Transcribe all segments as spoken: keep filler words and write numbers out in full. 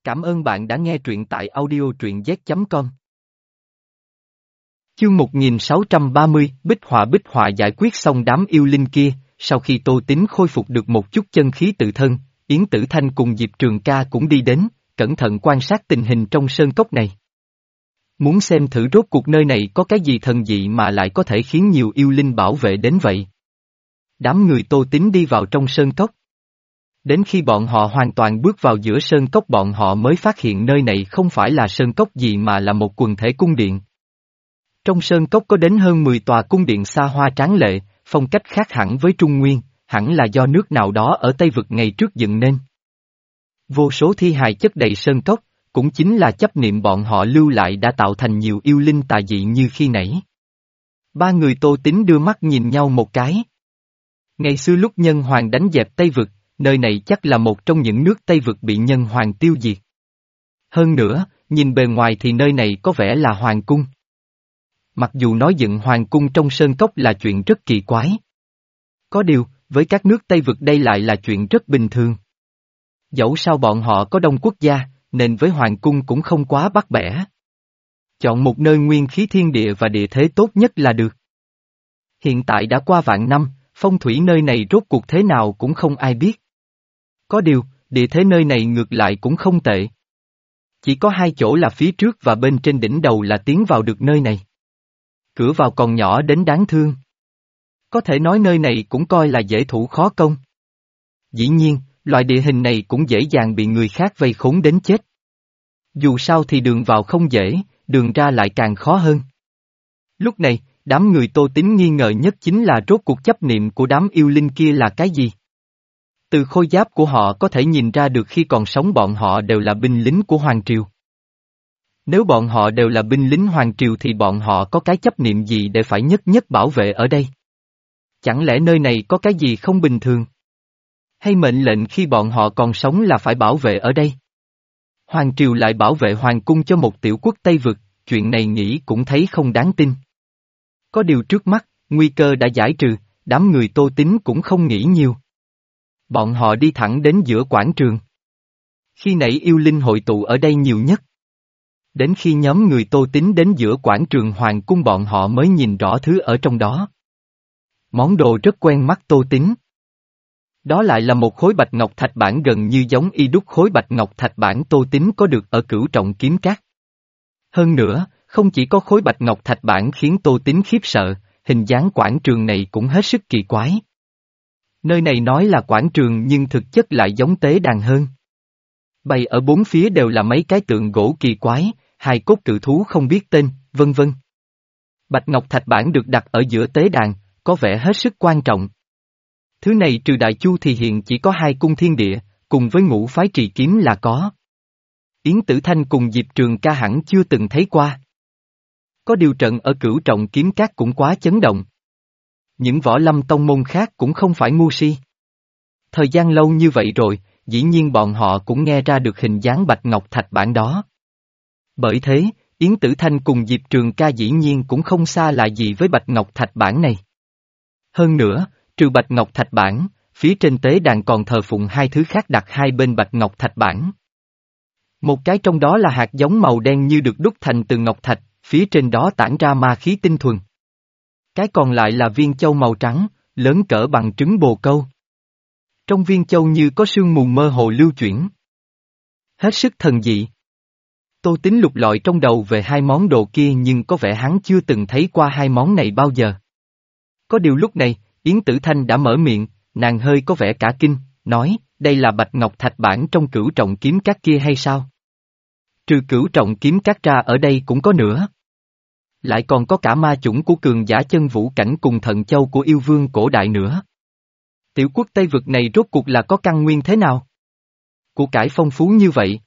Cảm ơn bạn đã nghe truyện tại audio truyện z chấm com. Chương một nghìn sáu trăm ba mươi, Bích Họa Bích Họa giải quyết xong đám yêu linh kia, sau khi Tô Tín khôi phục được một chút chân khí tự thân, Yến Tử Thanh cùng Diệp Trường Ca cũng đi đến, cẩn thận quan sát tình hình trong sơn cốc này. Muốn xem thử rốt cuộc nơi này có cái gì thần dị mà lại có thể khiến nhiều yêu linh bảo vệ đến vậy. Đám người Tô Tín đi vào trong sơn cốc. Đến khi bọn họ hoàn toàn bước vào giữa sơn cốc bọn họ mới phát hiện nơi này không phải là sơn cốc gì mà là một quần thể cung điện. Trong sơn cốc có đến hơn mười tòa cung điện xa hoa tráng lệ, phong cách khác hẳn với Trung Nguyên, hẳn là do nước nào đó ở Tây Vực ngày trước dựng nên. Vô số thi hài chất đầy sơn cốc, cũng chính là chấp niệm bọn họ lưu lại đã tạo thành nhiều yêu linh tà dị như khi nãy. Ba người Tô Tín đưa mắt nhìn nhau một cái. Ngày xưa lúc Nhân Hoàng đánh dẹp Tây Vực, nơi này chắc là một trong những nước Tây Vực bị Nhân Hoàng tiêu diệt. Hơn nữa, nhìn bề ngoài thì nơi này có vẻ là Hoàng cung. Mặc dù nói dựng Hoàng cung trong sơn cốc là chuyện rất kỳ quái. Có điều, với các nước Tây Vực đây lại là chuyện rất bình thường. Dẫu sao bọn họ có đông quốc gia, nên với Hoàng cung cũng không quá bắt bẻ. Chọn một nơi nguyên khí thiên địa và địa thế tốt nhất là được. Hiện tại đã qua vạn năm, phong thủy nơi này rốt cuộc thế nào cũng không ai biết. Có điều, địa thế nơi này ngược lại cũng không tệ. Chỉ có hai chỗ là phía trước và bên trên đỉnh đầu là tiến vào được nơi này. Cửa vào còn nhỏ đến đáng thương. Có thể nói nơi này cũng coi là dễ thủ khó công. Dĩ nhiên, loại địa hình này cũng dễ dàng bị người khác vây khốn đến chết. Dù sao thì đường vào không dễ, đường ra lại càng khó hơn. Lúc này, đám người Tô Tín nghi ngờ nhất chính là rốt cuộc chấp niệm của đám yêu linh kia là cái gì. Từ khôi giáp của họ có thể nhìn ra được khi còn sống bọn họ đều là binh lính của Hoàng Triều. Nếu bọn họ đều là binh lính Hoàng Triều thì bọn họ có cái chấp niệm gì để phải nhất nhất bảo vệ ở đây? Chẳng lẽ nơi này có cái gì không bình thường? Hay mệnh lệnh khi bọn họ còn sống là phải bảo vệ ở đây? Hoàng Triều lại bảo vệ Hoàng cung cho một tiểu quốc Tây Vực, chuyện này nghĩ cũng thấy không đáng tin. Có điều trước mắt, nguy cơ đã giải trừ, đám người Tô Tín cũng không nghĩ nhiều. Bọn họ đi thẳng đến giữa quảng trường. Khi nãy yêu linh hội tụ ở đây nhiều nhất. Đến khi nhóm người Tô Tín đến giữa quảng trường Hoàng cung bọn họ mới nhìn rõ thứ ở trong đó. Món đồ rất quen mắt Tô Tín. Đó lại là một khối bạch ngọc thạch bản gần như giống y đúc khối bạch ngọc thạch bản Tô Tín có được ở Cửu Trọng Kiếm Các. Hơn nữa, không chỉ có khối bạch ngọc thạch bản khiến Tô Tín khiếp sợ, hình dáng quảng trường này cũng hết sức kỳ quái. Nơi này nói là quảng trường nhưng thực chất lại giống tế đàn hơn. Bày ở bốn phía đều là mấy cái tượng gỗ kỳ quái, hài cốt cự thú không biết tên, vân vân. Bạch ngọc thạch bản được đặt ở giữa tế đàn, có vẻ hết sức quan trọng. Thứ này trừ Đại Chu thì hiện chỉ có hai cung thiên địa, cùng với ngũ phái trì kiếm là có. Yến Tử Thanh cùng Diệp Trường Ca hẳn chưa từng thấy qua. Có điều trận ở Cửu Trọng Kiếm Các cũng quá chấn động. Những võ lâm tông môn khác cũng không phải ngu si. Thời gian lâu như vậy rồi, dĩ nhiên bọn họ cũng nghe ra được hình dáng bạch ngọc thạch bản đó. Bởi thế, Yến Tử Thanh cùng Diệp Trường Ca dĩ nhiên cũng không xa lạ gì với bạch ngọc thạch bản này. Hơn nữa, trừ bạch ngọc thạch bản, phía trên tế đàn còn thờ phụng hai thứ khác đặt hai bên bạch ngọc thạch bản. Một cái trong đó là hạt giống màu đen như được đúc thành từ ngọc thạch, phía trên đó tản ra ma khí tinh thuần. Cái còn lại là viên châu màu trắng, lớn cỡ bằng trứng bồ câu. Trong viên châu như có sương mù mơ hồ lưu chuyển. Hết sức thần dị. Tô Tín lục lọi trong đầu về hai món đồ kia nhưng có vẻ hắn chưa từng thấy qua hai món này bao giờ. Có điều lúc này, Yến Tử Thanh đã mở miệng, nàng hơi có vẻ cả kinh, nói, đây là bạch ngọc thạch bản trong Cửu Trọng Kiếm Các kia hay sao? Trừ Cửu Trọng Kiếm Các ra ở đây cũng có nữa. Lại còn có cả ma chủng của cường giả chân vũ cảnh cùng thần châu của yêu vương cổ đại nữa. Tiểu quốc Tây Vực này rốt cuộc là có căn nguyên thế nào? Của cải phong phú như vậy.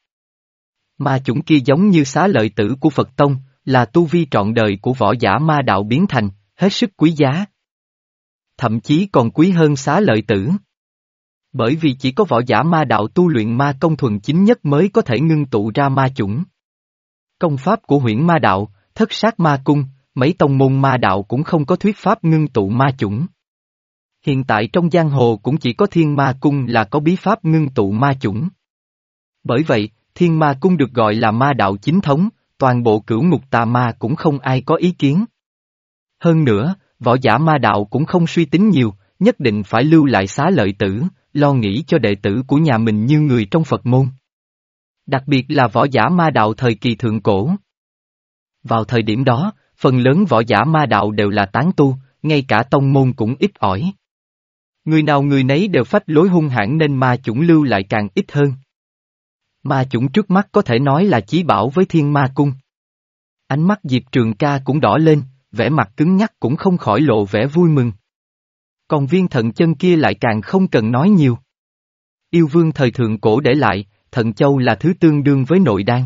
Ma chủng kia giống như xá lợi tử của Phật Tông, là tu vi trọn đời của võ giả ma đạo biến thành, hết sức quý giá. Thậm chí còn quý hơn xá lợi tử. Bởi vì chỉ có võ giả ma đạo tu luyện ma công thuần chính nhất mới có thể ngưng tụ ra ma chủng. Công pháp của Huyễn Ma Đạo, Thất Sát Ma Cung, mấy tông môn ma đạo cũng không có thuyết pháp ngưng tụ ma chủng. Hiện tại trong giang hồ cũng chỉ có Thiên Ma Cung là có bí pháp ngưng tụ ma chủng. Bởi vậy, Thiên Ma Cung được gọi là ma đạo chính thống, toàn bộ cửu ngục tà ma cũng không ai có ý kiến. Hơn nữa, võ giả ma đạo cũng không suy tính nhiều, nhất định phải lưu lại xá lợi tử, lo nghĩ cho đệ tử của nhà mình như người trong Phật môn. Đặc biệt là võ giả ma đạo thời kỳ thượng cổ. Vào thời điểm đó, phần lớn võ giả ma đạo đều là tán tu, ngay cả tông môn cũng ít ỏi. Người nào người nấy đều phách lối hung hãn nên ma chủng lưu lại càng ít hơn. Ma chủng trước mắt có thể nói là chí bảo với Thiên Ma Cung. Ánh mắt Diệp Trường Ca cũng đỏ lên, vẻ mặt cứng nhắc cũng không khỏi lộ vẻ vui mừng. Còn viên thận chân kia lại càng không cần nói nhiều. Yêu vương thời thượng cổ để lại, thận châu là thứ tương đương với nội đan.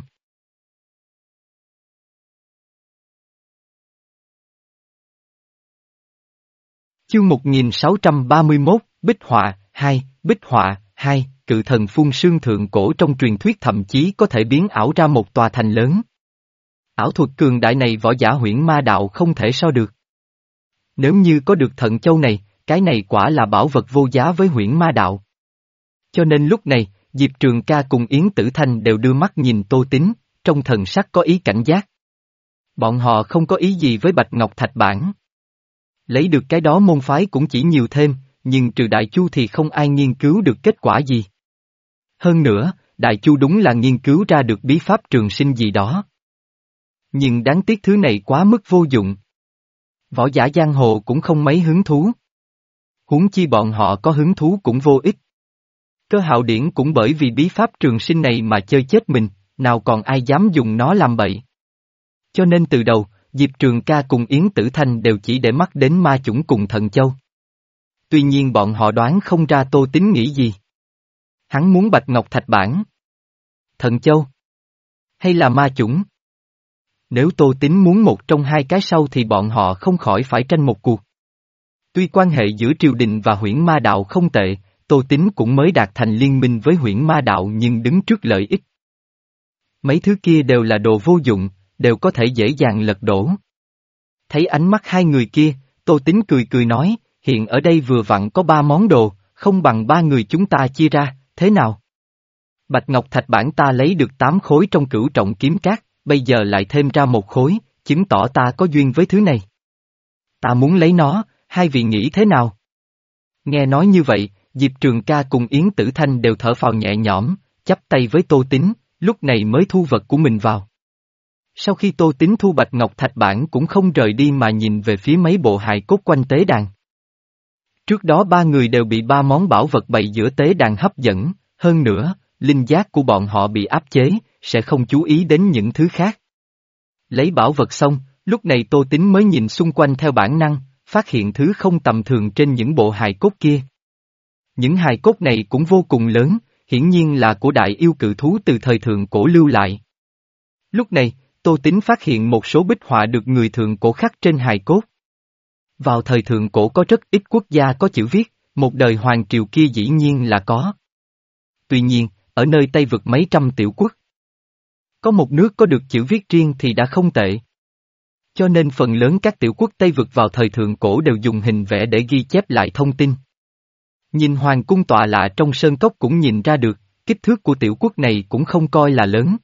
Chương một nghìn sáu trăm ba mươi mốt, Bích Họa, hai, Bích Họa, hai, cự thần phun sương thượng cổ trong truyền thuyết thậm chí có thể biến ảo ra một tòa thành lớn. Ảo thuật cường đại này võ giả huyễn ma đạo không thể so được. Nếu như có được thận châu này, cái này quả là bảo vật vô giá với huyễn ma đạo. Cho nên lúc này, Diệp Trường Ca cùng Yến Tử Thanh đều đưa mắt nhìn Tô Tín, trong thần sắc có ý cảnh giác. Bọn họ không có ý gì với Bạch Ngọc Thạch Bản. Lấy được cái đó môn phái cũng chỉ nhiều thêm, nhưng trừ Đại Chu thì không ai nghiên cứu được kết quả gì. Hơn nữa, Đại Chu đúng là nghiên cứu ra được bí pháp trường sinh gì đó. Nhưng đáng tiếc thứ này quá mức vô dụng. Võ giả giang hồ cũng không mấy hứng thú. Huống chi bọn họ có hứng thú cũng vô ích. Cơ Hạo Điển cũng bởi vì bí pháp trường sinh này mà chơi chết mình, nào còn ai dám dùng nó làm bậy. Cho nên từ đầu, Diệp Trường Ca cùng Yến Tử Thanh đều chỉ để mắt đến ma chủng cùng Thần Châu. Tuy nhiên bọn họ đoán không ra Tô Tín nghĩ gì. Hắn muốn Bạch Ngọc Thạch Bản, Thần Châu, hay là ma chủng? Nếu Tô Tín muốn một trong hai cái sau thì bọn họ không khỏi phải tranh một cuộc. Tuy quan hệ giữa triều đình và huyễn ma đạo không tệ, Tô Tín cũng mới đạt thành liên minh với huyễn ma đạo nhưng đứng trước lợi ích. Mấy thứ kia đều là đồ vô dụng, đều có thể dễ dàng lật đổ. Thấy ánh mắt hai người kia, Tô Tín cười cười nói, hiện ở đây vừa vặn có ba món đồ, không bằng ba người chúng ta chia ra, thế nào? Bạch Ngọc Thạch Bản ta lấy được tám khối trong cửu trọng kiếm cát, bây giờ lại thêm ra một khối, chứng tỏ ta có duyên với thứ này. Ta muốn lấy nó, hai vị nghĩ thế nào? Nghe nói như vậy, Diệp Trường Ca cùng Yến Tử Thanh đều thở phào nhẹ nhõm, chắp tay với Tô Tín, lúc này mới thu vật của mình vào. Sau khi Tô Tín thu Bạch Ngọc Thạch Bản cũng không rời đi mà nhìn về phía mấy bộ hài cốt quanh tế đàn. Trước đó ba người đều bị ba món bảo vật bày giữa tế đàn hấp dẫn, hơn nữa, linh giác của bọn họ bị áp chế, sẽ không chú ý đến những thứ khác. Lấy bảo vật xong, lúc này Tô Tín mới nhìn xung quanh theo bản năng, phát hiện thứ không tầm thường trên những bộ hài cốt kia. Những hài cốt này cũng vô cùng lớn, hiển nhiên là của đại yêu cự thú từ thời thượng cổ lưu lại. Lúc này, Tô Tín phát hiện một số bích họa được người thượng cổ khắc trên hài cốt. Vào thời thượng cổ có rất ít quốc gia có chữ viết, một đời hoàng triều kia dĩ nhiên là có. Tuy nhiên, ở nơi Tây vực mấy trăm tiểu quốc, có một nước có được chữ viết riêng thì đã không tệ. Cho nên phần lớn các tiểu quốc Tây vực vào thời thượng cổ đều dùng hình vẽ để ghi chép lại thông tin. Nhìn hoàng cung tọa lạ trong sơn cốc cũng nhìn ra được, kích thước của tiểu quốc này cũng không coi là lớn.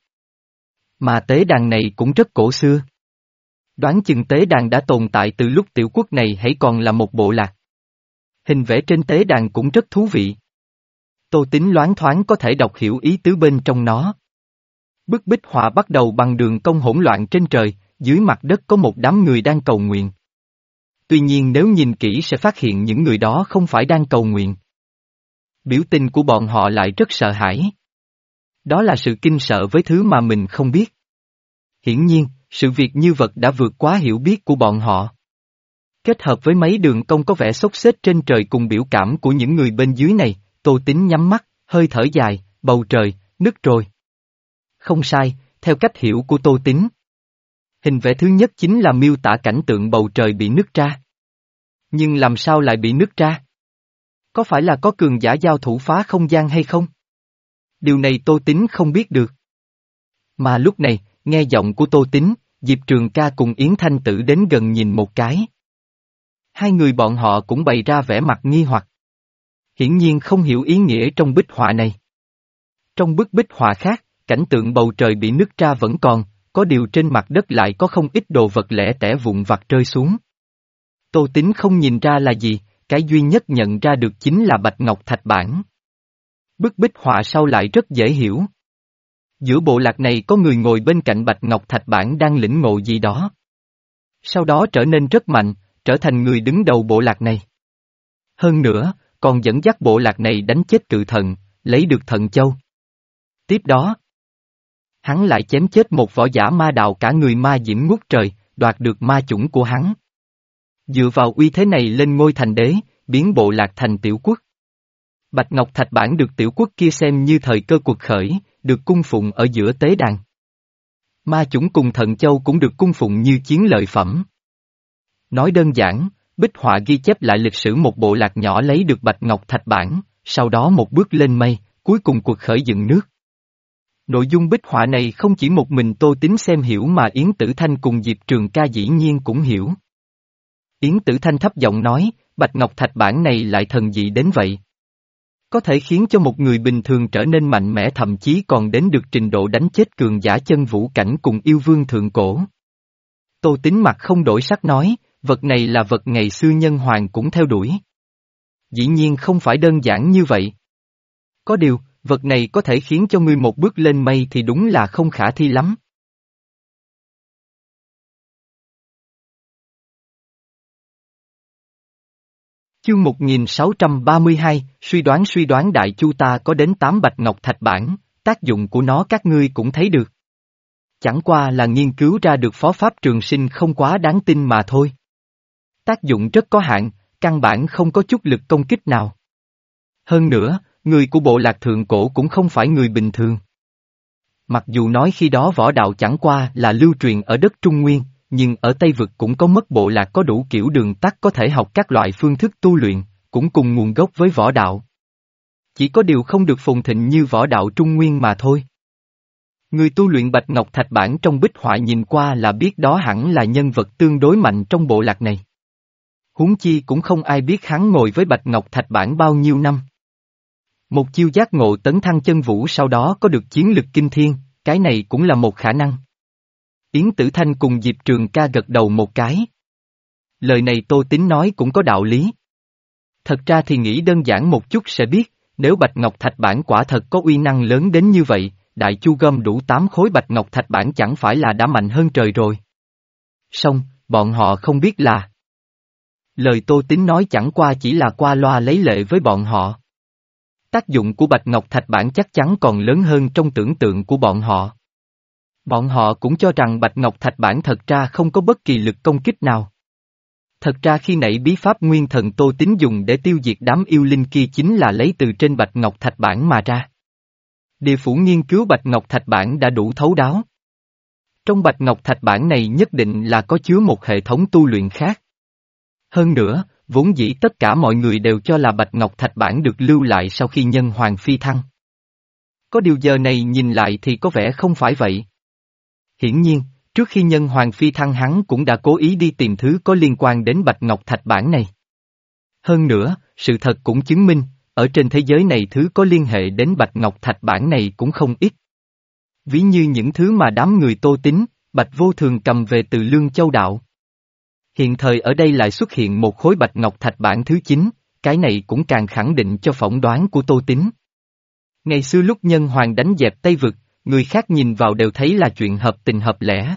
Mà tế đàn này cũng rất cổ xưa. Đoán chừng tế đàn đã tồn tại từ lúc tiểu quốc này hãy còn là một bộ lạc. Hình vẽ trên tế đàn cũng rất thú vị. Tô Tín loáng thoáng có thể đọc hiểu ý tứ bên trong nó. Bức bích họa bắt đầu bằng đường cong hỗn loạn trên trời, dưới mặt đất có một đám người đang cầu nguyện. Tuy nhiên nếu nhìn kỹ sẽ phát hiện những người đó không phải đang cầu nguyện. Biểu tình của bọn họ lại rất sợ hãi. Đó là sự kinh sợ với thứ mà mình không biết. Hiển nhiên, sự việc như vật đã vượt quá hiểu biết của bọn họ. Kết hợp với mấy đường cong có vẻ xốc xếch trên trời cùng biểu cảm của những người bên dưới này, Tô Tín nhắm mắt, hơi thở dài, bầu trời, nứt rồi. Không sai, theo cách hiểu của Tô Tín. Hình vẽ thứ nhất chính là miêu tả cảnh tượng bầu trời bị nứt ra. Nhưng làm sao lại bị nứt ra? Có phải là có cường giả giao thủ phá không gian hay không? Điều này Tô Tín không biết được. Mà lúc này, nghe giọng của Tô Tín, Diệp Trường Ca cùng Yến Thanh Tử đến gần nhìn một cái. Hai người bọn họ cũng bày ra vẻ mặt nghi hoặc. Hiển nhiên không hiểu ý nghĩa trong bích họa này. Trong bức bích họa khác, cảnh tượng bầu trời bị nứt ra vẫn còn, có điều trên mặt đất lại có không ít đồ vật lẻ tẻ vụn vặt rơi xuống. Tô Tín không nhìn ra là gì, cái duy nhất nhận ra được chính là bạch ngọc thạch bản. Bức bích họa sau lại rất dễ hiểu. Giữa bộ lạc này có người ngồi bên cạnh bạch ngọc thạch bản đang lĩnh ngộ gì đó. Sau đó trở nên rất mạnh, trở thành người đứng đầu bộ lạc này. Hơn nữa, còn dẫn dắt bộ lạc này đánh chết cự thần, lấy được thần châu. Tiếp đó, hắn lại chém chết một võ giả ma đạo cả người ma diễm ngút trời, đoạt được ma chủng của hắn. Dựa vào uy thế này lên ngôi thành đế, biến bộ lạc thành tiểu quốc. Bạch Ngọc Thạch Bản được tiểu quốc kia xem như thời cơ cuộc khởi, được cung phụng ở giữa tế đàn. Ma chủng cùng thần châu cũng được cung phụng như chiến lợi phẩm. Nói đơn giản, bích họa ghi chép lại lịch sử một bộ lạc nhỏ lấy được Bạch Ngọc Thạch Bản, sau đó một bước lên mây, cuối cùng cuộc khởi dựng nước. Nội dung bích họa này không chỉ một mình Tô Tín xem hiểu mà Yến Tử Thanh cùng Diệp Trường Ca dĩ nhiên cũng hiểu. Yến Tử Thanh thấp giọng nói, Bạch Ngọc Thạch Bản này lại thần dị đến vậy. Có thể khiến cho một người bình thường trở nên mạnh mẽ, thậm chí còn đến được trình độ đánh chết cường giả chân vũ cảnh cùng yêu vương thượng cổ. Tô Tín mặt không đổi sắc nói, vật này là vật ngày xưa nhân hoàng cũng theo đuổi. Dĩ nhiên không phải đơn giản như vậy. Có điều, vật này có thể khiến cho ngươi một bước lên mây thì đúng là không khả thi lắm. Chương một nghìn sáu trăm ba mươi hai, suy đoán suy đoán Đại Chu ta có đến tám Bạch Ngọc Thạch Bản, tác dụng của nó các ngươi cũng thấy được. Chẳng qua là nghiên cứu ra được phó pháp trường sinh không quá đáng tin mà thôi. Tác dụng rất có hạn, căn bản không có chút lực công kích nào. Hơn nữa, người của bộ lạc thượng cổ cũng không phải người bình thường. Mặc dù nói khi đó võ đạo chẳng qua là lưu truyền ở đất Trung Nguyên, nhưng ở Tây Vực cũng có mất bộ lạc có đủ kiểu đường tắt có thể học các loại phương thức tu luyện, cũng cùng nguồn gốc với võ đạo. Chỉ có điều không được phồn thịnh như võ đạo Trung Nguyên mà thôi. Người tu luyện Bạch Ngọc Thạch Bản trong bích họa nhìn qua là biết đó hẳn là nhân vật tương đối mạnh trong bộ lạc này. Huống chi cũng không ai biết hắn ngồi với Bạch Ngọc Thạch Bản bao nhiêu năm. Một chiêu giác ngộ tấn thăng chân vũ sau đó có được chiến lực kinh thiên, cái này cũng là một khả năng. Yến Tử Thanh cùng Diệp Trường Ca gật đầu một cái. Lời này Tô Tín nói cũng có đạo lý. Thật ra thì nghĩ đơn giản một chút sẽ biết, nếu Bạch Ngọc Thạch Bản quả thật có uy năng lớn đến như vậy, Đại Chu gom đủ tám khối Bạch Ngọc Thạch Bản chẳng phải là đã mạnh hơn trời rồi. Song, bọn họ không biết là. Lời Tô Tín nói chẳng qua chỉ là qua loa lấy lệ với bọn họ. Tác dụng của Bạch Ngọc Thạch Bản chắc chắn còn lớn hơn trong tưởng tượng của bọn họ. Bọn họ cũng cho rằng Bạch Ngọc Thạch Bản thật ra không có bất kỳ lực công kích nào. Thật ra khi nãy bí pháp nguyên thần Tô Tín dùng để tiêu diệt đám yêu linh kia chính là lấy từ trên Bạch Ngọc Thạch Bản mà ra. Địa phủ nghiên cứu Bạch Ngọc Thạch Bản đã đủ thấu đáo. Trong Bạch Ngọc Thạch Bản này nhất định là có chứa một hệ thống tu luyện khác. Hơn nữa, vốn dĩ tất cả mọi người đều cho là Bạch Ngọc Thạch Bản được lưu lại sau khi nhân hoàng phi thăng. Có điều giờ này nhìn lại thì có vẻ không phải vậy. Hiển nhiên, trước khi nhân hoàng phi thăng hắn cũng đã cố ý đi tìm thứ có liên quan đến Bạch Ngọc Thạch Bản này. Hơn nữa, sự thật cũng chứng minh, ở trên thế giới này thứ có liên hệ đến Bạch Ngọc Thạch Bản này cũng không ít. Ví như những thứ mà đám người Tô Tín, Bạch Vô Thường cầm về từ Lương Châu Đạo. Hiện thời ở đây lại xuất hiện một khối Bạch Ngọc Thạch Bản thứ chín, cái này cũng càng khẳng định cho phỏng đoán của Tô Tín. Ngày xưa lúc nhân hoàng đánh dẹp Tây Vực, người khác nhìn vào đều thấy là chuyện hợp tình hợp lẽ.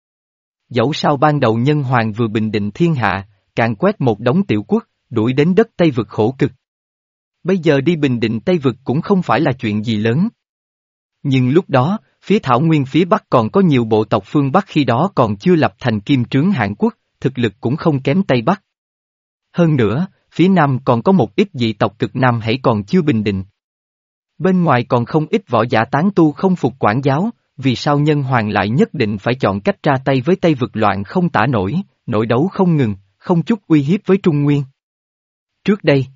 Dẫu sao ban đầu nhân hoàng vừa bình định thiên hạ, càng quét một đống tiểu quốc, đuổi đến đất Tây Vực khổ cực. Bây giờ đi bình định Tây Vực cũng không phải là chuyện gì lớn. Nhưng lúc đó, phía Thảo Nguyên phía Bắc còn có nhiều bộ tộc phương Bắc khi đó còn chưa lập thành kim trướng Hán Quốc, thực lực cũng không kém Tây Bắc. Hơn nữa, phía Nam còn có một ít dị tộc cực Nam hãy còn chưa bình định. Bên ngoài còn không ít võ giả tán tu không phục quản giáo, vì sao nhân hoàng lại nhất định phải chọn cách ra tay với Tây Vực loạn không tả nổi, nội đấu không ngừng, không chút uy hiếp với Trung Nguyên. Trước đây,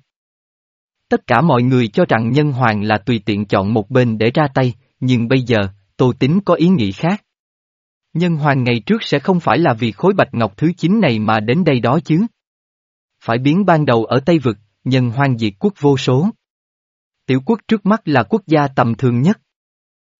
tất cả mọi người cho rằng nhân hoàng là tùy tiện chọn một bên để ra tay, nhưng bây giờ, Tô Tín có ý nghĩ khác. Nhân hoàng ngày trước sẽ không phải là vì khối bạch ngọc thứ chín này mà đến đây đó chứ. Phải biến ban đầu ở Tây Vực, nhân hoàng diệt quốc vô số. Tiểu quốc trước mắt là quốc gia tầm thường nhất.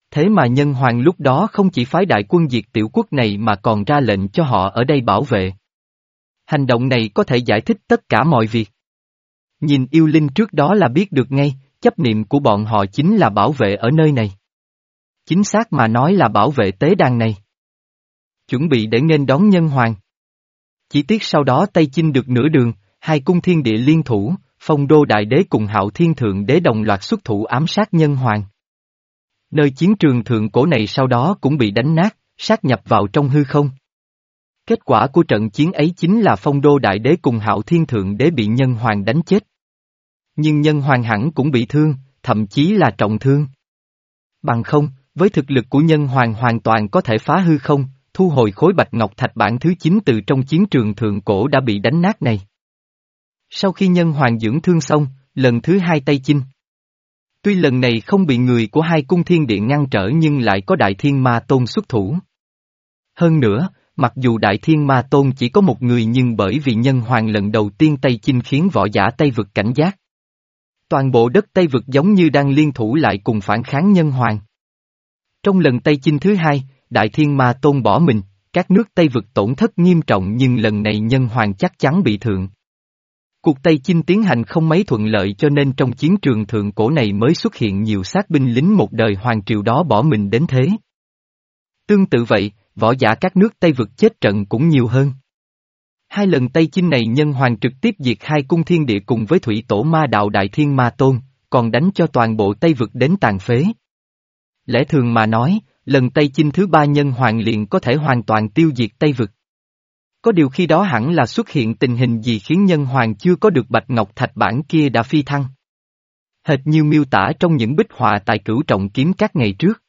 Thế mà nhân hoàng lúc đó không chỉ phái đại quân diệt tiểu quốc này mà còn ra lệnh cho họ ở đây bảo vệ. Hành động này có thể giải thích tất cả mọi việc. Nhìn yêu linh trước đó là biết được ngay, chấp niệm của bọn họ chính là bảo vệ ở nơi này. Chính xác mà nói là bảo vệ tế đàn này. Chuẩn bị để nghênh đón nhân hoàng. Chỉ tiếc sau đó Tây Chinh được nửa đường, hai cung thiên địa liên thủ, Phong Đô Đại Đế cùng Hạo Thiên Thượng Đế đồng loạt xuất thủ ám sát nhân hoàng. Nơi chiến trường thượng cổ này sau đó cũng bị đánh nát, sát nhập vào trong hư không. Kết quả của trận chiến ấy chính là Phong Đô Đại Đế cùng Hạo Thiên Thượng Đế bị nhân hoàng đánh chết. Nhưng nhân hoàng hẳn cũng bị thương, thậm chí là trọng thương. Bằng không, với thực lực của nhân hoàng hoàn toàn có thể phá hư không, thu hồi khối bạch ngọc thạch bản thứ chín từ trong chiến trường thượng cổ đã bị đánh nát này. Sau khi nhân hoàng dưỡng thương xong, lần thứ hai Tây Chinh. Tuy lần này không bị người của hai cung thiên điện ngăn trở nhưng lại có Đại Thiên Ma Tôn xuất thủ. Hơn nữa, mặc dù Đại Thiên Ma Tôn chỉ có một người nhưng bởi vì nhân hoàng lần đầu tiên Tây Chinh khiến võ giả Tây Vực cảnh giác. Toàn bộ đất Tây Vực giống như đang liên thủ lại cùng phản kháng nhân hoàng. Trong lần Tây Chinh thứ hai, Đại Thiên Ma Tôn bỏ mình, các nước Tây Vực tổn thất nghiêm trọng nhưng lần này nhân hoàng chắc chắn bị thượng. Cuộc Tây Chinh tiến hành không mấy thuận lợi cho nên trong chiến trường thượng cổ này mới xuất hiện nhiều xác binh lính một đời hoàng triều đó bỏ mình đến thế. Tương tự vậy, võ giả các nước Tây Vực chết trận cũng nhiều hơn. Hai lần Tây Chinh này nhân hoàng trực tiếp diệt hai cung thiên địa cùng với thủy tổ ma đạo Đại Thiên Ma Tôn, còn đánh cho toàn bộ Tây Vực đến tàn phế. Lẽ thường mà nói, lần Tây Chinh thứ ba nhân hoàng liền có thể hoàn toàn tiêu diệt Tây Vực. Có điều khi đó hẳn là xuất hiện tình hình gì khiến nhân hoàng chưa có được bạch ngọc thạch bản kia đã phi thăng. Hệt như miêu tả trong những bích họa tại Cửu Trọng Kiếm các ngày trước.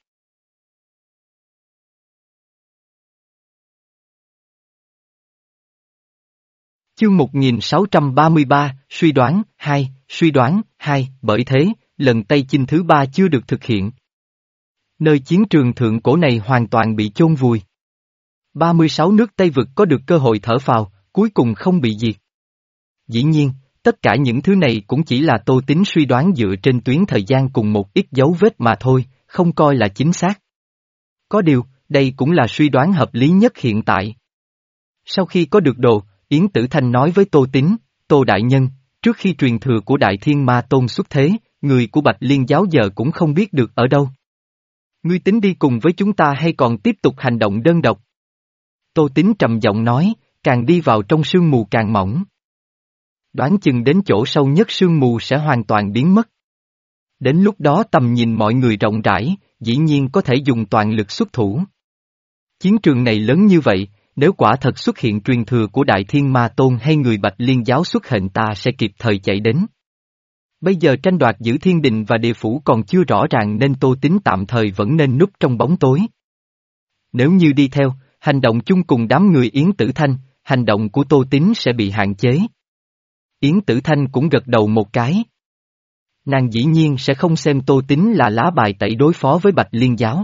Chương một nghìn sáu trăm ba mươi ba, suy đoán, hai, suy đoán, hai, bởi thế, lần Tây Chinh thứ ba chưa được thực hiện. Nơi chiến trường thượng cổ này hoàn toàn bị chôn vùi. ba mươi sáu nước Tây Vực có được cơ hội thở phào, cuối cùng không bị diệt. Dĩ nhiên, tất cả những thứ này cũng chỉ là Tô Tín suy đoán dựa trên tuyến thời gian cùng một ít dấu vết mà thôi, không coi là chính xác. Có điều, đây cũng là suy đoán hợp lý nhất hiện tại. Sau khi có được đồ, Yến Tử Thanh nói với Tô Tín, Tô Đại Nhân, trước khi truyền thừa của Đại Thiên Ma Tôn xuất thế, người của Bạch Liên giáo giờ cũng không biết được ở đâu. Ngươi tính đi cùng với chúng ta hay còn tiếp tục hành động đơn độc? Tô Tín trầm giọng nói, càng đi vào trong sương mù càng mỏng. Đoán chừng đến chỗ sâu nhất sương mù sẽ hoàn toàn biến mất. Đến lúc đó tầm nhìn mọi người rộng rãi, dĩ nhiên có thể dùng toàn lực xuất thủ. Chiến trường này lớn như vậy, nếu quả thật xuất hiện truyền thừa của Đại Thiên Ma Tôn hay người Bạch Liên giáo xuất hiện ta sẽ kịp thời chạy đến. Bây giờ tranh đoạt giữ thiên đình và địa phủ còn chưa rõ ràng nên Tô Tín tạm thời vẫn nên núp trong bóng tối. Nếu như đi theo, hành động chung cùng đám người Yến Tử Thanh, hành động của Tô Tín sẽ bị hạn chế. Yến Tử Thanh cũng gật đầu một cái. Nàng dĩ nhiên sẽ không xem Tô Tín là lá bài tẩy đối phó với Bạch Liên giáo.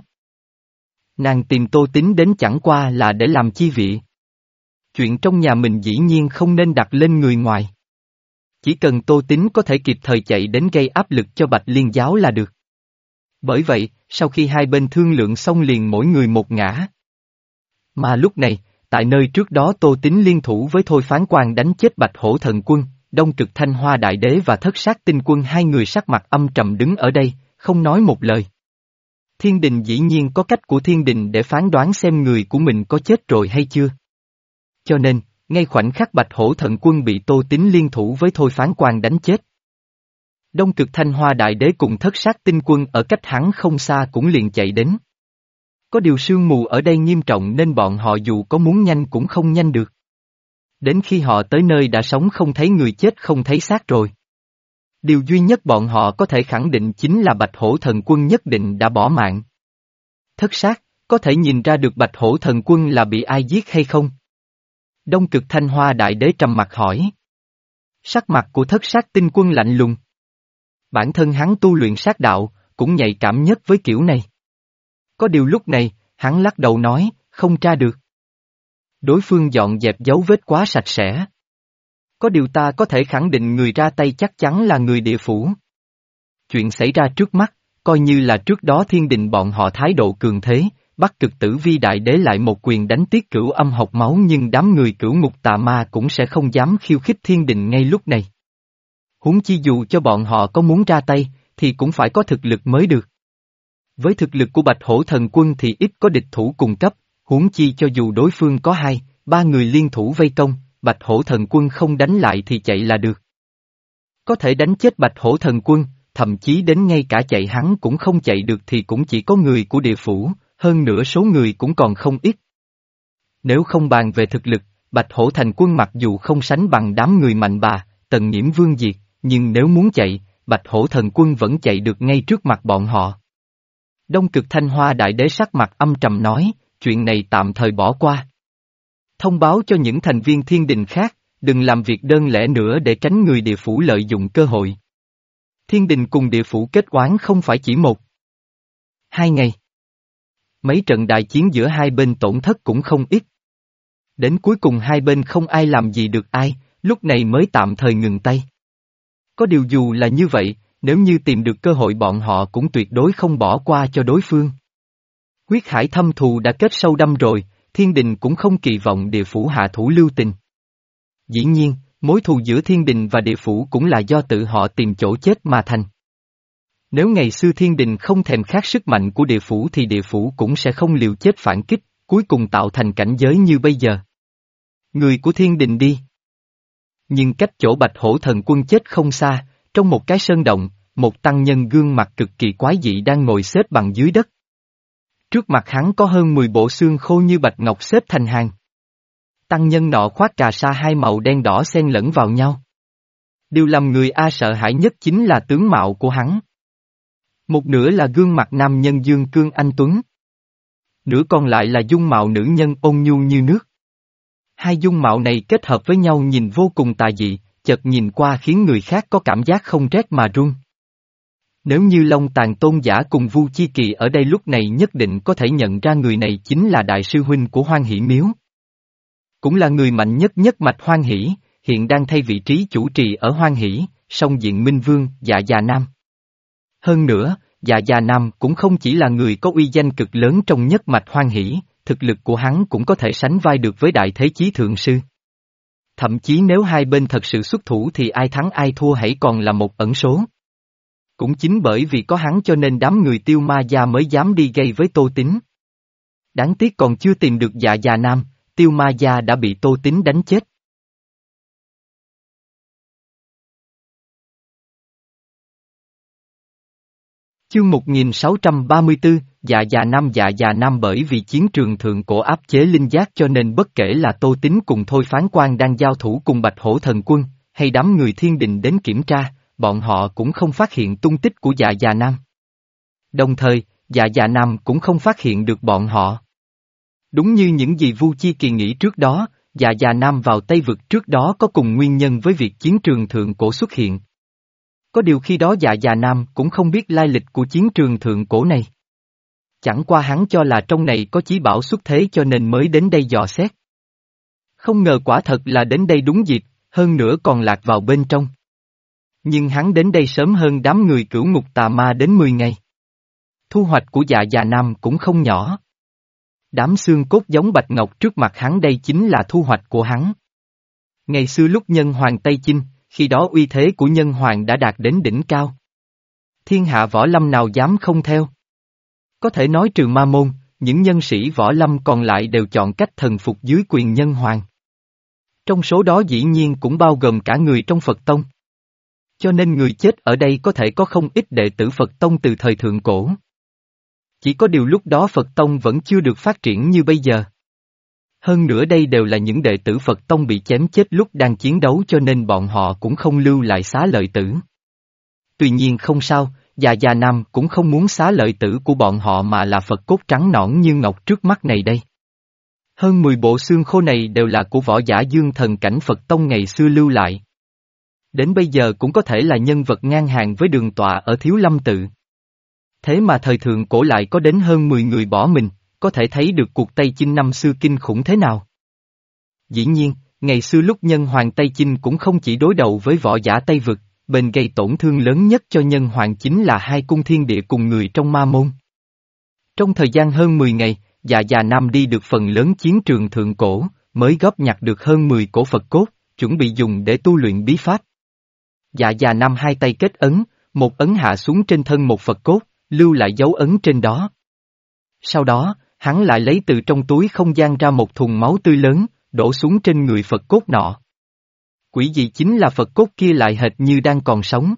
Nàng tìm Tô Tín đến chẳng qua là để làm chi vị. Chuyện trong nhà mình dĩ nhiên không nên đặt lên người ngoài. Chỉ cần Tô Tín có thể kịp thời chạy đến gây áp lực cho Bạch Liên giáo là được. Bởi vậy, sau khi hai bên thương lượng xong liền mỗi người một ngã. Mà lúc này, tại nơi trước đó Tô Tín liên thủ với Thôi Phán Quan đánh chết Bạch Hổ Thần Quân, Đông Cực Thanh Hoa Đại Đế và Thất Sát Tinh Quân hai người sắc mặt âm trầm đứng ở đây, không nói một lời. Thiên đình dĩ nhiên có cách của thiên đình để phán đoán xem người của mình có chết rồi hay chưa. Cho nên, ngay khoảnh khắc Bạch Hổ Thần Quân bị Tô Tín liên thủ với Thôi Phán Quan đánh chết. Đông Cực Thanh Hoa Đại Đế cùng Thất Sát Tinh Quân ở cách hắn không xa cũng liền chạy đến. Có điều sương mù ở đây nghiêm trọng nên bọn họ dù có muốn nhanh cũng không nhanh được. Đến khi họ tới nơi đã sống không thấy người chết không thấy xác rồi. Điều duy nhất bọn họ có thể khẳng định chính là Bạch Hổ Thần Quân nhất định đã bỏ mạng. Thất Sát, có thể nhìn ra được Bạch Hổ Thần Quân là bị ai giết hay không? Đông Cực Thanh Hoa Đại Đế trầm mặt hỏi. Sắc mặt của Thất Sát Tinh Quân lạnh lùng. Bản thân hắn tu luyện sát đạo, cũng nhạy cảm nhất với kiểu này. Có điều lúc này, hắn lắc đầu nói, không tra được. Đối phương dọn dẹp dấu vết quá sạch sẽ. Có điều ta có thể khẳng định người ra tay chắc chắn là người địa phủ. Chuyện xảy ra trước mắt, coi như là trước đó thiên đình bọn họ thái độ cường thế, Bắc Cực Tử Vi Đại Đế lại một quyền đánh tiết cửu âm học máu nhưng đám người cửu ngục tà ma cũng sẽ không dám khiêu khích thiên đình ngay lúc này. Huống chi dù cho bọn họ có muốn ra tay, thì cũng phải có thực lực mới được. Với thực lực của Bạch Hổ Thần Quân thì ít có địch thủ cùng cấp, huống chi cho dù đối phương có hai, ba người liên thủ vây công, Bạch Hổ Thần Quân không đánh lại thì chạy là được. Có thể đánh chết Bạch Hổ Thần Quân, thậm chí đến ngay cả chạy hắn cũng không chạy được thì cũng chỉ có người của địa phủ, hơn nữa số người cũng còn không ít. Nếu không bàn về thực lực, Bạch Hổ Thần Quân mặc dù không sánh bằng đám người mạnh bà, Tần Nhiễm Vương Diệt, nhưng nếu muốn chạy, Bạch Hổ Thần Quân vẫn chạy được ngay trước mặt bọn họ. Đông Cực Thanh Hoa Đại Đế sắc mặt âm trầm nói, chuyện này tạm thời bỏ qua. Thông báo cho những thành viên thiên đình khác, đừng làm việc đơn lẻ nữa để tránh người địa phủ lợi dụng cơ hội. Thiên đình cùng địa phủ kết oán không phải chỉ một, hai ngày. Mấy trận đại chiến giữa hai bên tổn thất cũng không ít. Đến cuối cùng hai bên không ai làm gì được ai, lúc này mới tạm thời ngừng tay. Có điều dù là như vậy, nếu như tìm được cơ hội bọn họ cũng tuyệt đối không bỏ qua cho đối phương. Huyết hải thâm thù đã kết sâu đâm rồi, thiên đình cũng không kỳ vọng địa phủ hạ thủ lưu tình. Dĩ nhiên, mối thù giữa thiên đình và địa phủ cũng là do tự họ tìm chỗ chết mà thành. Nếu ngày xưa thiên đình không thèm khát sức mạnh của địa phủ thì địa phủ cũng sẽ không liều chết phản kích, cuối cùng tạo thành cảnh giới như bây giờ. Người của thiên đình đi. Nhưng cách chỗ Bạch Hổ Thần Quân chết không xa, trong một cái sơn động, một tăng nhân gương mặt cực kỳ quái dị đang ngồi xếp bằng dưới đất. Trước mặt hắn có hơn mười bộ xương khô như bạch ngọc xếp thành hàng. Tăng nhân nọ khoác cà sa hai màu đen đỏ xen lẫn vào nhau. Điều làm người A sợ hãi nhất chính là tướng mạo của hắn. Một nửa là gương mặt nam nhân dương cương anh tuấn. Nửa còn lại là dung mạo nữ nhân ôn nhu như nước. Hai dung mạo này kết hợp với nhau nhìn vô cùng tà dị, chợt nhìn qua khiến người khác có cảm giác không rét mà run. Nếu như Long Tàn Tôn Giả cùng Vu Chi Kỳ ở đây lúc này nhất định có thể nhận ra người này chính là đại sư huynh của Hoan Hỷ Miếu. Cũng là người mạnh nhất nhất mạch Hoan Hỷ, hiện đang thay vị trí chủ trì ở Hoan Hỷ, song diện Minh Vương, Dạ Già Nam. Hơn nữa, Dạ Già Nam cũng không chỉ là người có uy danh cực lớn trong nhất mạch Hoan Hỷ, thực lực của hắn cũng có thể sánh vai được với Đại Thế Chí Thượng Sư. Thậm chí nếu hai bên thật sự xuất thủ thì ai thắng ai thua hãy còn là một ẩn số. Cũng chính bởi vì có hắn cho nên đám người Tiêu Ma Gia mới dám đi gây với Tô Tín. Đáng tiếc còn chưa tìm được Dạ Già Nam, Tiêu Ma Gia đã bị Tô Tín đánh chết. Chương một nghìn sáu trăm ba mươi tư, Dạ Già Nam Dạ Già Nam bởi vì chiến trường thượng cổ áp chế linh giác cho nên bất kể là Tô Tín cùng Thôi Phán Quan đang giao thủ cùng Bạch Hổ Thần Quân, hay đám người thiên đình đến kiểm tra, bọn họ cũng không phát hiện tung tích của Dạ Già Nam. Đồng thời, Dạ Già Nam cũng không phát hiện được bọn họ. Đúng như những gì Vu Chi Kỳ nghĩ trước đó, Dạ Già Nam vào Tây Vực trước đó có cùng nguyên nhân với việc chiến trường thượng cổ xuất hiện. Có điều khi đó Dạ Già Nam cũng không biết lai lịch của chiến trường thượng cổ này. Chẳng qua hắn cho là trong này có chí bảo xuất thế cho nên mới đến đây dò xét. Không ngờ quả thật là đến đây đúng dịp, hơn nữa còn lạc vào bên trong. Nhưng hắn đến đây sớm hơn đám người cửu ngục tà ma đến mười ngày. Thu hoạch của Dạ Già Nam cũng không nhỏ. Đám xương cốt giống bạch ngọc trước mặt hắn đây chính là thu hoạch của hắn. Ngày xưa lúc nhân hoàng Tây Chinh, khi đó uy thế của nhân hoàng đã đạt đến đỉnh cao. Thiên hạ võ lâm nào dám không theo. Có thể nói trừ ma môn, những nhân sĩ võ lâm còn lại đều chọn cách thần phục dưới quyền nhân hoàng. Trong số đó dĩ nhiên cũng bao gồm cả người trong Phật Tông. Cho nên người chết ở đây có thể có không ít đệ tử Phật Tông từ thời thượng cổ. Chỉ có điều lúc đó Phật Tông vẫn chưa được phát triển như bây giờ. Hơn nữa đây đều là những đệ tử Phật Tông bị chém chết lúc đang chiến đấu cho nên bọn họ cũng không lưu lại xá lợi tử. Tuy nhiên không sao, Dạ Già Nam cũng không muốn xá lợi tử của bọn họ mà là Phật cốt trắng nõn như ngọc trước mắt này đây. Hơn mười bộ xương khô này đều là của võ giả dương thần cảnh Phật Tông ngày xưa lưu lại. Đến bây giờ cũng có thể là nhân vật ngang hàng với Đường Tọa ở Thiếu Lâm Tự. Thế mà thời thượng cổ lại có đến hơn mười người bỏ mình, có thể thấy được cuộc Tây Chinh năm xưa kinh khủng thế nào. Dĩ nhiên, ngày xưa lúc nhân hoàng Tây Chinh cũng không chỉ đối đầu với võ giả Tây Vực, bên gây tổn thương lớn nhất cho nhân hoàng chính là hai cung thiên địa cùng người trong ma môn. Trong thời gian hơn mười ngày, Dạ Già Nam đi được phần lớn chiến trường thượng cổ, mới góp nhặt được hơn mười cổ Phật cốt, chuẩn bị dùng để tu luyện bí pháp. Dạ Già Nam hai tay kết ấn, một ấn hạ xuống trên thân một Phật cốt, lưu lại dấu ấn trên đó. Sau đó, hắn lại lấy từ trong túi không gian ra một thùng máu tươi lớn, đổ xuống trên người Phật cốt nọ. Quỷ dị chính là Phật cốt kia lại hệt như đang còn sống.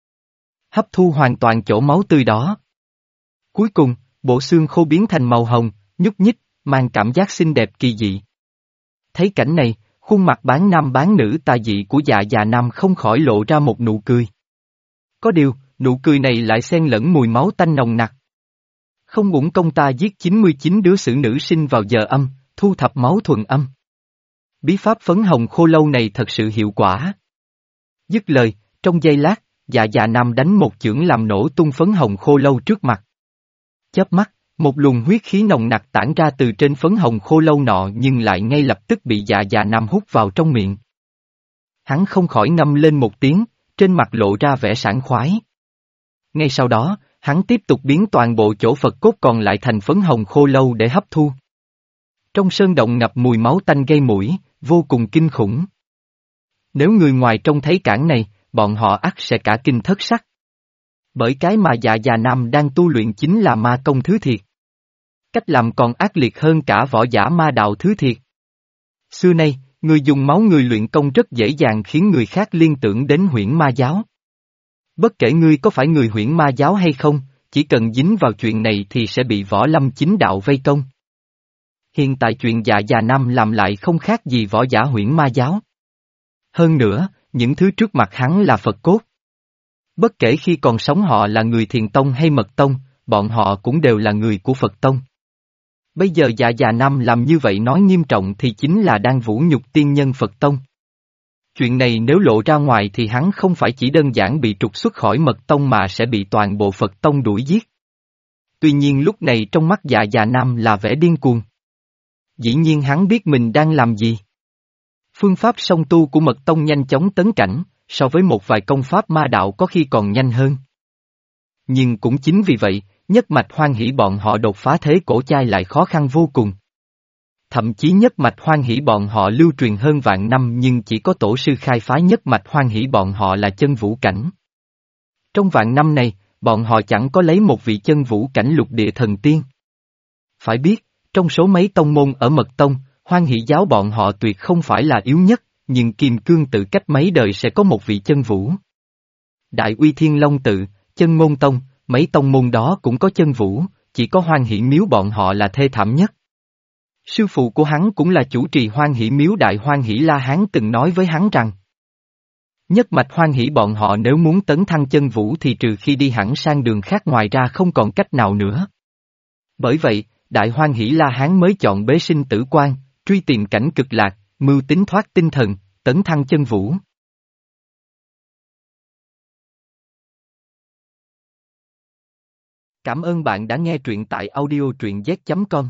Hấp thu hoàn toàn chỗ máu tươi đó. Cuối cùng, bộ xương khô biến thành màu hồng, nhúc nhích, mang cảm giác xinh đẹp kỳ dị. Thấy cảnh này, khuôn mặt bán nam bán nữ tà dị của Dạ Già Nam không khỏi lộ ra một nụ cười. Có điều, nụ cười này lại xen lẫn mùi máu tanh nồng nặc. Không uổng công ta giết chín mươi chín đứa xử nữ sinh vào giờ âm, thu thập máu thuần âm. Bí pháp phấn hồng khô lâu này thật sự hiệu quả. Dứt lời, trong giây lát, Dạ Già Nam đánh một chưởng làm nổ tung phấn hồng khô lâu trước mặt. Chớp mắt, một luồng huyết khí nồng nặc tản ra từ trên phấn hồng khô lâu nọ nhưng lại ngay lập tức bị Dạ Già Nam hút vào trong miệng. Hắn không khỏi ngâm lên một tiếng, trên mặt lộ ra vẻ sảng khoái. Ngay sau đó, hắn tiếp tục biến toàn bộ chỗ Phật cốt còn lại thành phấn hồng khô lâu để hấp thu. Trong sơn động ngập mùi máu tanh gây mũi, vô cùng kinh khủng. Nếu người ngoài trông thấy cản này, bọn họ ắt sẽ cả kinh thất sắc. Bởi cái mà Dạ Già Nam đang tu luyện chính là ma công thứ thiệt. Cách làm còn ác liệt hơn cả võ giả ma đạo thứ thiệt. Xưa nay, người dùng máu người luyện công rất dễ dàng khiến người khác liên tưởng đến huyễn ma giáo. Bất kể ngươi có phải người huyễn ma giáo hay không, chỉ cần dính vào chuyện này thì sẽ bị võ lâm chính đạo vây công. Hiện tại chuyện Dạ Già Nam làm lại không khác gì võ giả huyễn ma giáo. Hơn nữa, những thứ trước mặt hắn là Phật cốt. Bất kể khi còn sống họ là người Thiền Tông hay Mật Tông, bọn họ cũng đều là người của Phật Tông. Bây giờ Dạ Già Nam làm như vậy nói nghiêm trọng thì chính là đang vũ nhục tiên nhân Phật Tông. Chuyện này nếu lộ ra ngoài thì hắn không phải chỉ đơn giản bị trục xuất khỏi Mật Tông mà sẽ bị toàn bộ Phật Tông đuổi giết. Tuy nhiên lúc này trong mắt Dạ Già Nam là vẻ điên cuồng. Dĩ nhiên hắn biết mình đang làm gì. Phương pháp song tu của Mật Tông nhanh chóng tấn cảnh, so với một vài công pháp ma đạo có khi còn nhanh hơn. Nhưng cũng chính vì vậy, nhất mạch hoan hỷ bọn họ đột phá thế cổ chai lại khó khăn vô cùng. Thậm chí nhất mạch hoan hỷ bọn họ lưu truyền hơn vạn năm nhưng chỉ có tổ sư khai phá nhất mạch hoan hỷ bọn họ là chân vũ cảnh. Trong vạn năm này, bọn họ chẳng có lấy một vị chân vũ cảnh lục địa thần tiên. Phải biết, trong số mấy tông môn ở Mật Tông, hoan hỷ giáo bọn họ tuyệt không phải là yếu nhất, nhưng Kim Cương tự cách mấy đời sẽ có một vị chân vũ. Đại Uy Thiên Long tự, Chân Ngôn Tông, mấy tông môn đó cũng có chân vũ, chỉ có hoan hỷ miếu bọn họ là thê thảm nhất. Sư phụ của hắn cũng là chủ trì hoan hỷ miếu Đại Hoan Hỷ La Hán từng nói với hắn rằng nhất mạch hoan hỷ bọn họ nếu muốn tấn thăng chân vũ thì trừ khi đi hẳn sang đường khác ngoài ra không còn cách nào nữa. Bởi vậy, Đại Hoan Hỷ La Hán mới chọn bế sinh tử quan, truy tìm cảnh cực lạc, mưu tính thoát tinh thần, tấn thăng chân vũ. Cảm ơn bạn đã nghe truyện tại audio truyện z chấm com.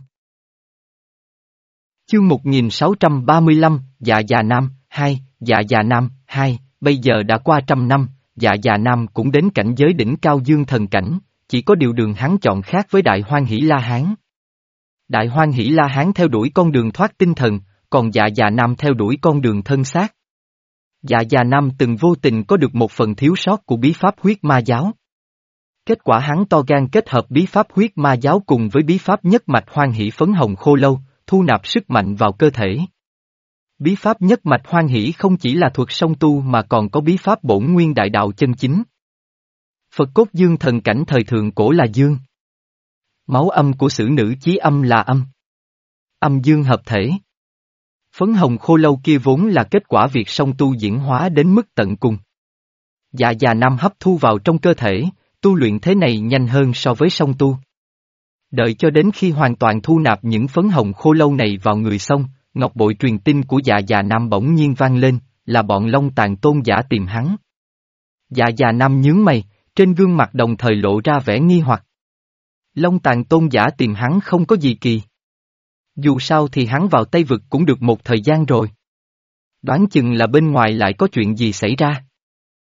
Chương một nghìn sáu trăm ba mươi lăm, Dạ Già Nam, hai, Dạ Già Nam, hai, bây giờ đã qua trăm năm, Dạ Già Nam cũng đến cảnh giới đỉnh cao dương thần cảnh, chỉ có điều đường hắn chọn khác với Đại Hoan Hỷ La Hán. Đại Hoan Hỷ La Hán theo đuổi con đường thoát tinh thần, còn Dạ Già Nam theo đuổi con đường thân xác. Dạ Già Nam từng vô tình có được một phần thiếu sót của bí pháp huyết ma giáo. Kết quả hắn to gan kết hợp bí pháp huyết ma giáo cùng với bí pháp nhất mạch hoan hỷ phấn hồng khô lâu, thu nạp sức mạnh vào cơ thể. Bí pháp nhất mạch hoan hỷ không chỉ là thuật song tu mà còn có bí pháp bổn nguyên đại đạo chân chính. Phật cốt dương thần cảnh thời thượng cổ là dương. Máu âm của xử nữ chí âm là âm. Âm dương hợp thể. Phấn hồng khô lâu kia vốn là kết quả việc song tu diễn hóa đến mức tận cùng. Dạ Già Nam hấp thu vào trong cơ thể, tu luyện thế này nhanh hơn so với song tu. Đợi cho đến khi hoàn toàn thu nạp những phấn hồng khô lâu này vào người xong, ngọc bội truyền tin của Dạ Già Nam bỗng nhiên vang lên, là bọn Long Tàn Tôn giả tìm hắn. Dạ Già Nam nhướng mày, trên gương mặt đồng thời lộ ra vẻ nghi hoặc. Long Tàn Tôn giả tìm hắn không có gì kỳ. Dù sao thì hắn vào Tây Vực cũng được một thời gian rồi. Đoán chừng là bên ngoài lại có chuyện gì xảy ra.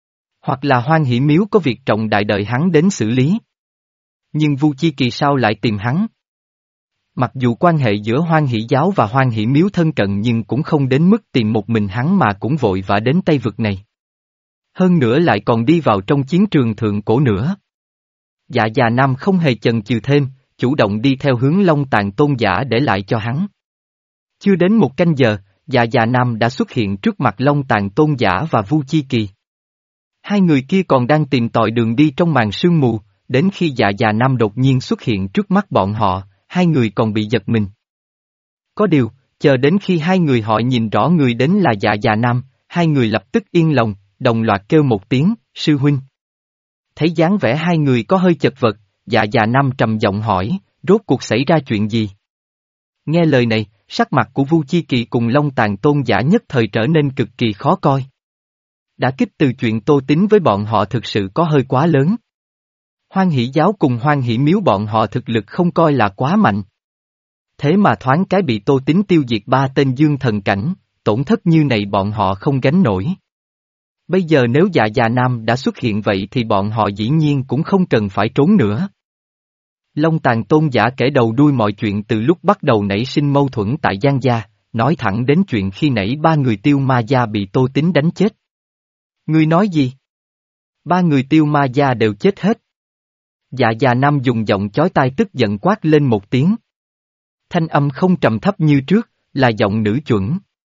Hoặc là Hoan Hỷ Miếu có việc trọng đại đợi hắn đến xử lý. Nhưng Vu Chi Kỳ sao lại tìm hắn? Mặc dù quan hệ giữa Hoan Hỷ Giáo và Hoan Hỷ Miếu thân cận nhưng cũng không đến mức tìm một mình hắn mà cũng vội vã đến Tây Vực này. Hơn nữa lại còn đi vào trong chiến trường thượng cổ nữa. Dạ già Nam không hề chần chừ thêm, chủ động đi theo hướng Long Tàn Tôn Giả để lại cho hắn. Chưa đến một canh giờ, dạ già Nam đã xuất hiện trước mặt Long Tàn Tôn Giả và Vu Chi Kỳ. Hai người kia còn đang tìm tòi đường đi trong màn sương mù, đến khi dạ già Nam đột nhiên xuất hiện trước mắt bọn họ, hai người còn bị giật mình. Có điều, chờ đến khi hai người họ nhìn rõ người đến là dạ già Nam, hai người lập tức yên lòng, đồng loạt kêu một tiếng, sư huynh. Thấy dáng vẻ hai người có hơi chật vật, dạ già Nam trầm giọng hỏi, rốt cuộc xảy ra chuyện gì? Nghe lời này, sắc mặt của Vu Chi Kỳ cùng Long Tàn Tôn Giả nhất thời trở nên cực kỳ khó coi. Đã kích từ chuyện Tô Tín với bọn họ thực sự có hơi quá lớn. Hoan Hỷ Giáo cùng Hoan Hỷ Miếu bọn họ thực lực không coi là quá mạnh. Thế mà thoáng cái bị Tô Tín tiêu diệt ba tên dương thần cảnh, tổn thất như này bọn họ không gánh nổi. Bây giờ nếu dạ già Nam đã xuất hiện vậy thì bọn họ dĩ nhiên cũng không cần phải trốn nữa. Long Tàn Tôn Giả kể đầu đuôi mọi chuyện từ lúc bắt đầu nảy sinh mâu thuẫn tại Giang Gia, nói thẳng đến chuyện khi nãy ba người Tiêu Ma Gia bị Tô Tín đánh chết. Ngươi nói gì? Ba người Tiêu Ma Gia đều chết hết. Dạ già Nam dùng giọng chói tai tức giận quát lên một tiếng. Thanh âm không trầm thấp như trước, là giọng nữ chuẩn.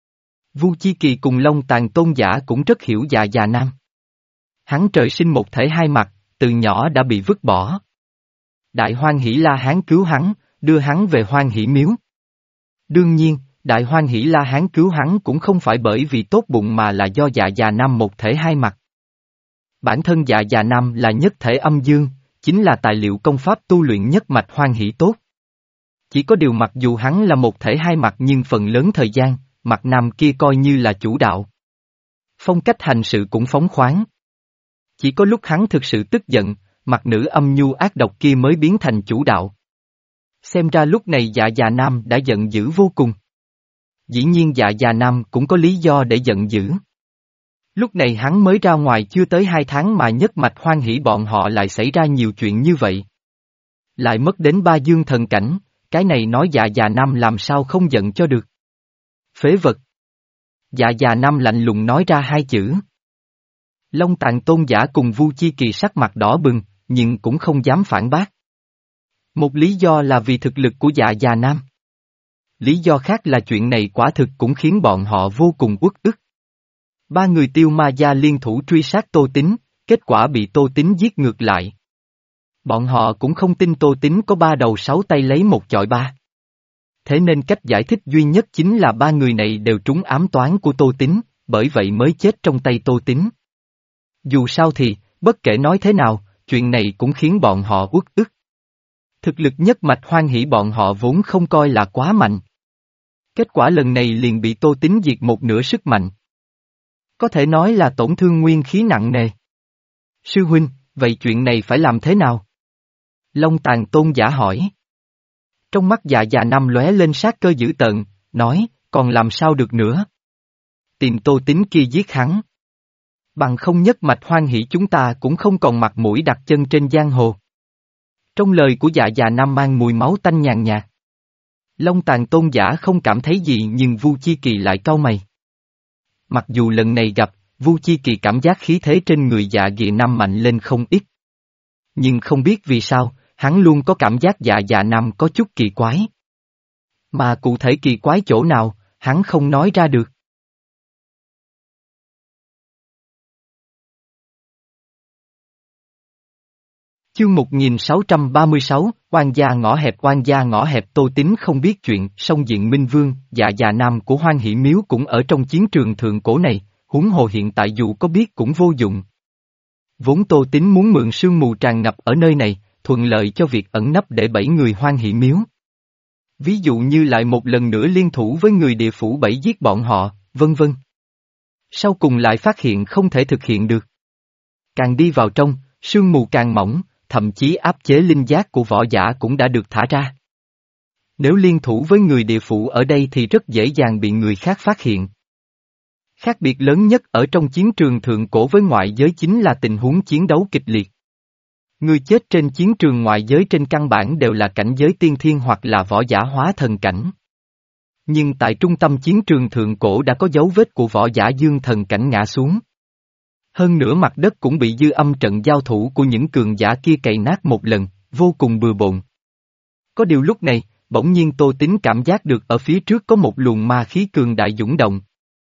Vu Chi Kỳ cùng Long Tàn Tôn Giả cũng rất hiểu dạ già Nam. Hắn trời sinh một thể hai mặt, từ nhỏ đã bị vứt bỏ. Đại Hoan Hỷ La Hán cứu hắn, đưa hắn về Hoan Hỷ Miếu. Đương nhiên, Đại Hoan Hỷ La Hán cứu hắn cũng không phải bởi vì tốt bụng mà là do dạ già Nam một thể hai mặt. Bản thân dạ già Nam là nhất thể âm dương, chính là tài liệu công pháp tu luyện nhất mạch Hoan Hỷ tốt. Chỉ có điều mặc dù hắn là một thể hai mặt nhưng phần lớn thời gian, mặt nam kia coi như là chủ đạo. Phong cách hành sự cũng phóng khoáng. Chỉ có lúc hắn thực sự tức giận, mặt nữ âm nhu ác độc kia mới biến thành chủ đạo. Xem ra lúc này dạ già Nam đã giận dữ vô cùng. Dĩ nhiên dạ già Nam cũng có lý do để giận dữ. Lúc này hắn mới ra ngoài chưa tới hai tháng mà nhất mạch Hoan Hỷ bọn họ lại xảy ra nhiều chuyện như vậy. Lại mất đến ba dương thần cảnh, cái này nói dạ già Nam làm sao không giận cho được. Phế vật. Dạ già Nam lạnh lùng nói ra hai chữ. Long Tàn Tôn Giả cùng Vu Chi Kỳ sắc mặt đỏ bừng, nhưng cũng không dám phản bác. Một lý do là vì thực lực của dạ già Nam. Lý do khác là chuyện này quả thực cũng khiến bọn họ vô cùng uất ức. Ba người Tiêu Ma Gia liên thủ truy sát Tô Tín, kết quả bị Tô Tín giết ngược lại. Bọn họ cũng không tin Tô Tín có ba đầu sáu tay lấy một chọi ba. Thế nên cách giải thích duy nhất chính là ba người này đều trúng ám toán của Tô Tín, bởi vậy mới chết trong tay Tô Tín. Dù sao thì, bất kể nói thế nào, chuyện này cũng khiến bọn họ uất ức. Thực lực nhất mạch Hoan Hỷ bọn họ vốn không coi là quá mạnh. Kết quả lần này liền bị Tô Tín diệt một nửa sức mạnh. Có thể nói là tổn thương nguyên khí nặng nề. Sư huynh, vậy chuyện này phải làm thế nào? Long Tàn Tôn Giả hỏi. Trong mắt dạ già Nam lóe lên sát cơ dữ tợn, nói, còn làm sao được nữa? Tìm Tô Tín kia giết hắn. Bằng không nhất mạch Hoan Hỷ chúng ta cũng không còn mặt mũi đặt chân trên giang hồ. Trong lời của dạ già Nam mang mùi máu tanh nhàn nhạt. Long Tàn Tôn Giả không cảm thấy gì nhưng Vu Chi Kỳ lại cau mày. Mặc dù lần này gặp, Vu Chi Kỳ cảm giác khí thế trên người dạ già Nam mạnh lên không ít. Nhưng không biết vì sao, hắn luôn có cảm giác dạ già Nam có chút kỳ quái. Mà cụ thể kỳ quái chỗ nào, hắn không nói ra được. Chương một nghìn sáu trăm ba mươi sáu, oan gia ngõ hẹp oan gia ngõ hẹp Tô Tín không biết chuyện, song diện Minh Vương, dạ già Nam của Hoan Hỷ Miếu cũng ở trong chiến trường thượng cổ này, huống hồ hiện tại dù có biết cũng vô dụng. Vốn Tô Tín muốn mượn sương mù tràn ngập ở nơi này, thuận lợi cho việc ẩn nấp để bẫy người Hoan Hỷ Miếu. Ví dụ như lại một lần nữa liên thủ với người địa phủ bẫy giết bọn họ, vân vân. Sau cùng lại phát hiện không thể thực hiện được. Càng đi vào trong, sương mù càng mỏng, thậm chí áp chế linh giác của võ giả cũng đã được thả ra. Nếu liên thủ với người địa phủ ở đây thì rất dễ dàng bị người khác phát hiện. Khác biệt lớn nhất ở trong chiến trường thượng cổ với ngoại giới chính là tình huống chiến đấu kịch liệt. Người chết trên chiến trường ngoại giới trên căn bản đều là cảnh giới tiên thiên hoặc là võ giả hóa thần cảnh. Nhưng tại trung tâm chiến trường thượng cổ đã có dấu vết của võ giả dương thần cảnh ngã xuống. Hơn nữa mặt đất cũng bị dư âm trận giao thủ của những cường giả kia cày nát một lần, vô cùng bừa bộn. Có điều lúc này, bỗng nhiên Tô Tín cảm giác được ở phía trước có một luồng ma khí cường đại dũng động.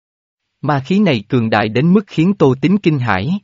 Ma khí này cường đại đến mức khiến Tô Tín kinh hãi.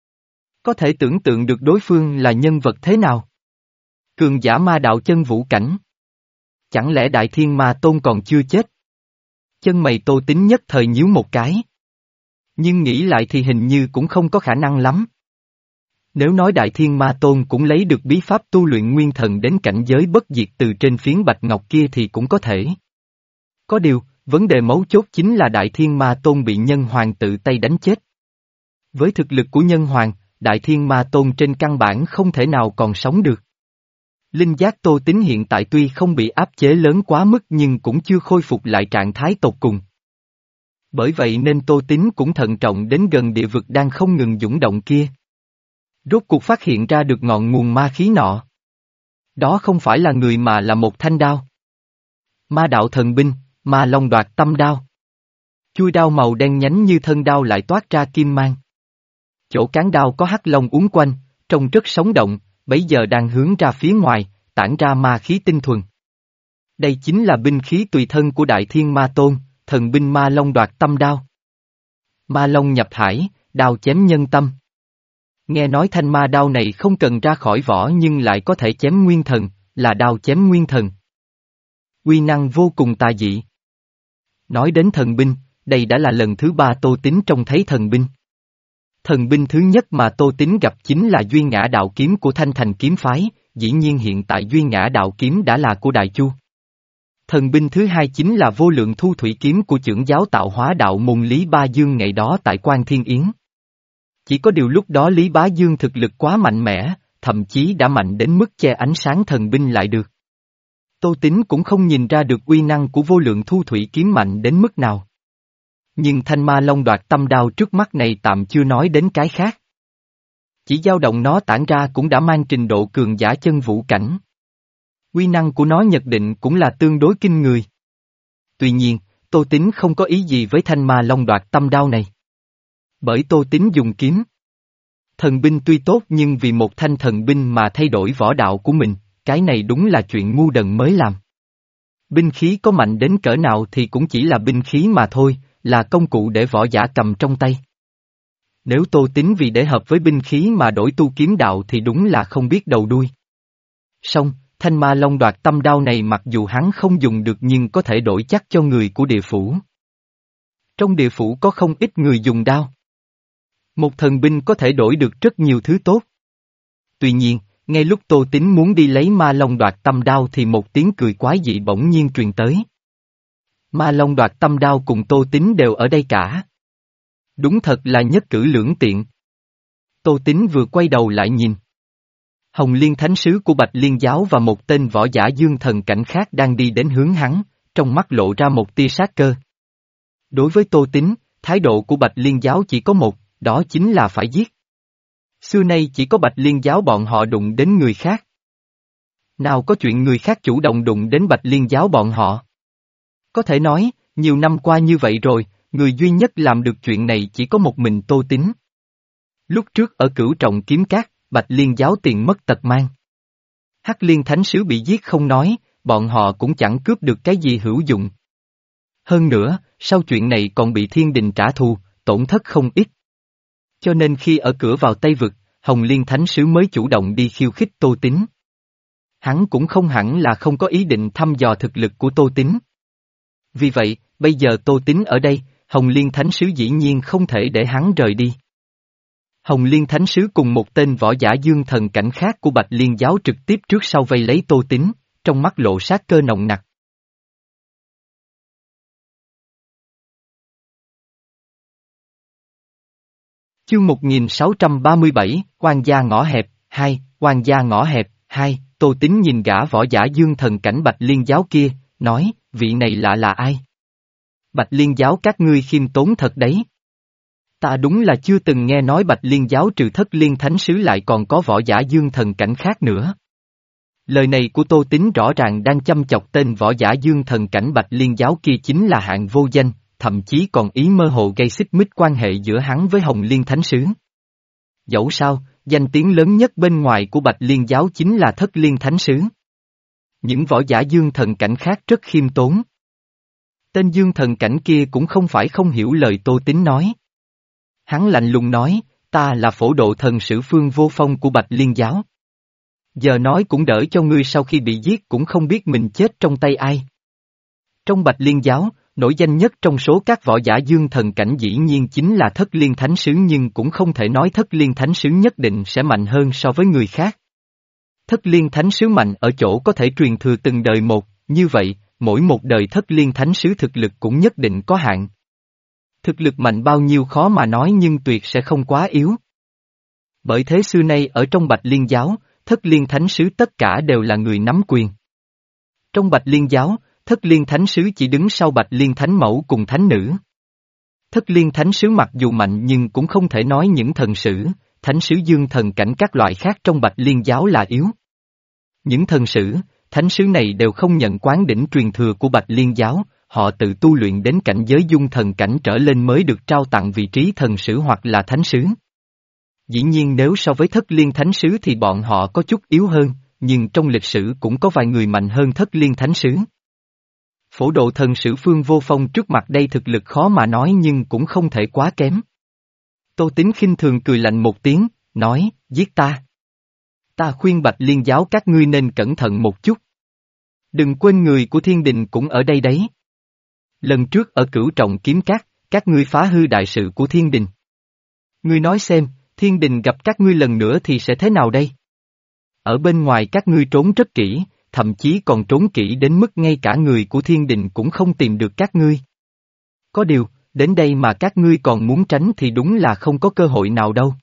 Có thể tưởng tượng được đối phương là nhân vật thế nào? Cường giả ma đạo chân vũ cảnh. Chẳng lẽ Đại Thiên Ma Tôn còn chưa chết? Chân mày Tô Tín nhất thời nhíu một cái. Nhưng nghĩ lại thì hình như cũng không có khả năng lắm. Nếu nói Đại Thiên Ma Tôn cũng lấy được bí pháp tu luyện nguyên thần đến cảnh giới bất diệt từ trên phiến bạch ngọc kia thì cũng có thể. Có điều, vấn đề mấu chốt chính là Đại Thiên Ma Tôn bị Nhân Hoàng tự tay đánh chết. Với thực lực của Nhân Hoàng, Đại Thiên Ma Tôn trên căn bản không thể nào còn sống được. Linh giác Tô Tín hiện tại tuy không bị áp chế lớn quá mức nhưng cũng chưa khôi phục lại trạng thái tột cùng. Bởi vậy nên Tô Tín cũng thận trọng đến gần địa vực đang không ngừng dũng động kia. Rốt cuộc phát hiện ra được ngọn nguồn ma khí nọ. Đó không phải là người mà là một thanh đao. Ma đạo thần binh, Ma Long Đoạt Tâm Đao. Chuôi đao màu đen nhánh như thân đao lại toát ra kim mang. Chỗ cán đao có hắc long uốn quanh, trông rất sống động, bấy giờ đang hướng ra phía ngoài, tản ra ma khí tinh thuần. Đây chính là binh khí tùy thân của Đại Thiên Ma Tôn, thần binh Ma Long Đoạt Tâm Đao. Ma Long nhập hải, đao chém nhân tâm. Nghe nói thanh ma đao này không cần ra khỏi vỏ nhưng lại có thể chém nguyên thần, là đao chém nguyên thần. Uy năng vô cùng tà dị. Nói đến thần binh, đây đã là lần thứ ba Tô Tín trông thấy thần binh. Thần binh thứ nhất mà Tô Tín gặp chính là Duy Ngã Đạo Kiếm của Thanh Thành Kiếm Phái, dĩ nhiên hiện tại Duy Ngã Đạo Kiếm đã là của Đại Chu. Thần binh thứ hai chính là Vô Lượng Thu Thủy Kiếm của chưởng giáo Tạo Hóa Đạo môn Lý Ba Dương ngày đó tại Quan Thiên Yến. Chỉ có điều lúc đó Lý Bá Dương thực lực quá mạnh mẽ, thậm chí đã mạnh đến mức che ánh sáng thần binh lại được. Tô Tín cũng không nhìn ra được uy năng của Vô Lượng Thu Thủy Kiếm mạnh đến mức nào. Nhưng thanh ma long đoạt tâm đao trước mắt này tạm chưa nói đến cái khác. Chỉ dao động nó tản ra cũng đã mang trình độ cường giả chân vũ cảnh. Uy năng của nó nhận định cũng là tương đối kinh người. Tuy nhiên, Tô Tín không có ý gì với thanh ma long đoạt tâm đao này. Bởi Tô Tín dùng kiếm. Thần binh tuy tốt nhưng vì một thanh thần binh mà thay đổi võ đạo của mình, cái này đúng là chuyện ngu đần mới làm. Binh khí có mạnh đến cỡ nào thì cũng chỉ là binh khí mà thôi, là công cụ để võ giả cầm trong tay. Nếu Tô Tín vì để hợp với binh khí mà đổi tu kiếm đạo thì đúng là không biết đầu đuôi. Song, thanh ma long đoạt tâm đao này mặc dù hắn không dùng được nhưng có thể đổi chắc cho người của địa phủ. Trong địa phủ có không ít người dùng đao. Một thần binh có thể đổi được rất nhiều thứ tốt. Tuy nhiên, ngay lúc Tô Tín muốn đi lấy ma long đoạt tâm đao thì một tiếng cười quái dị bỗng nhiên truyền tới. Ma long đoạt tâm đao cùng Tô Tín đều ở đây cả. Đúng thật là nhất cử lưỡng tiện. Tô Tín vừa quay đầu lại nhìn. Hồng Liên Thánh Sứ của Bạch Liên Giáo và một tên võ giả dương thần cảnh khác đang đi đến hướng hắn, trong mắt lộ ra một tia sát cơ. Đối với Tô Tín, thái độ của Bạch Liên Giáo chỉ có một, đó chính là phải giết. Xưa nay chỉ có Bạch Liên Giáo bọn họ đụng đến người khác. Nào có chuyện người khác chủ động đụng đến Bạch Liên Giáo bọn họ. Có thể nói, nhiều năm qua như vậy rồi, người duy nhất làm được chuyện này chỉ có một mình Tô Tín. Lúc trước ở Cửu Trọng Kiếm Cát, Bạch Liên Giáo tiền mất tật mang. Hắc Liên Thánh Sứ bị giết không nói, bọn họ cũng chẳng cướp được cái gì hữu dụng. Hơn nữa, sau chuyện này còn bị thiên đình trả thù, tổn thất không ít. Cho nên khi ở cửa vào Tây Vực, Hồng Liên Thánh Sứ mới chủ động đi khiêu khích Tô Tín. Hắn cũng không hẳn là không có ý định thăm dò thực lực của Tô Tín. Vì vậy, bây giờ Tô Tín ở đây, Hồng Liên Thánh Sứ dĩ nhiên không thể để hắn rời đi. Hồng Liên Thánh Sứ cùng một tên võ giả dương thần cảnh khác của Bạch Liên Giáo trực tiếp trước sau vây lấy Tô Tín, trong mắt lộ sát cơ nồng nặc. Chương một nghìn sáu trăm ba mươi bảy, Quan gia ngõ hẹp, hai, Quan gia ngõ hẹp, hai, Tô Tín nhìn gã võ giả dương thần cảnh Bạch Liên Giáo kia, nói, vị này lạ là ai? Bạch Liên Giáo các ngươi khiêm tốn thật đấy. Ta đúng là chưa từng nghe nói Bạch Liên giáo trừ Thất Liên Thánh Sứ lại còn có võ giả dương thần cảnh khác nữa. Lời này của Tô Tín rõ ràng đang châm chọc tên võ giả dương thần cảnh Bạch Liên giáo kia chính là hạng vô danh, thậm chí còn ý mơ hồ gây xích mích quan hệ giữa hắn với Hồng Liên Thánh Sứ. Dẫu sao, danh tiếng lớn nhất bên ngoài của Bạch Liên giáo chính là Thất Liên Thánh Sứ. Những võ giả dương thần cảnh khác rất khiêm tốn. Tên dương thần cảnh kia cũng không phải không hiểu lời Tô Tín nói. Hắn lạnh lùng nói, ta là phổ độ thần sử Phương Vô Phong của Bạch Liên giáo. Giờ nói cũng đỡ cho ngươi, sau khi bị giết cũng không biết mình chết trong tay ai. Trong Bạch Liên giáo, nổi danh nhất trong số các võ giả dương thần cảnh dĩ nhiên chính là Thất Liên Thánh Sứ, nhưng cũng không thể nói Thất Liên Thánh Sứ nhất định sẽ mạnh hơn so với người khác. Thất Liên Thánh Sứ mạnh ở chỗ có thể truyền thừa từng đời một, như vậy, mỗi một đời Thất Liên Thánh Sứ thực lực cũng nhất định có hạn. Thực lực mạnh bao nhiêu khó mà nói, nhưng tuyệt sẽ không quá yếu. Bởi thế xưa nay ở trong Bạch Liên giáo, Thất Liên Thánh Sứ tất cả đều là người nắm quyền. Trong Bạch Liên giáo, Thất Liên Thánh Sứ chỉ đứng sau Bạch Liên Thánh Mẫu cùng Thánh Nữ. Thất Liên Thánh Sứ mặc dù mạnh nhưng cũng không thể nói những thần sử, Thánh Sứ dương thần cảnh các loại khác trong Bạch Liên giáo là yếu. Những thần sử, Thánh Sứ này đều không nhận quán đỉnh truyền thừa của Bạch Liên giáo, họ tự tu luyện đến cảnh giới dung thần cảnh trở lên mới được trao tặng vị trí thần sử hoặc là Thánh Sứ. Dĩ nhiên nếu so với Thất Liên Thánh Sứ thì bọn họ có chút yếu hơn, nhưng trong lịch sử cũng có vài người mạnh hơn Thất Liên Thánh Sứ. Phổ độ thần sử Phương Vô Phong trước mặt đây thực lực khó mà nói nhưng cũng không thể quá kém. Tô Tín khinh thường cười lạnh một tiếng, nói, giết ta. Ta khuyên Bạch Liên giáo các ngươi nên cẩn thận một chút. Đừng quên người của thiên đình cũng ở đây đấy. Lần trước ở Cửu Trọng Kiếm Các, các ngươi phá hư đại sự của thiên đình. Ngươi nói xem, thiên đình gặp các ngươi lần nữa thì sẽ thế nào đây? Ở bên ngoài các ngươi trốn rất kỹ, thậm chí còn trốn kỹ đến mức ngay cả người của thiên đình cũng không tìm được các ngươi. Có điều, đến đây mà các ngươi còn muốn tránh thì đúng là không có cơ hội nào đâu.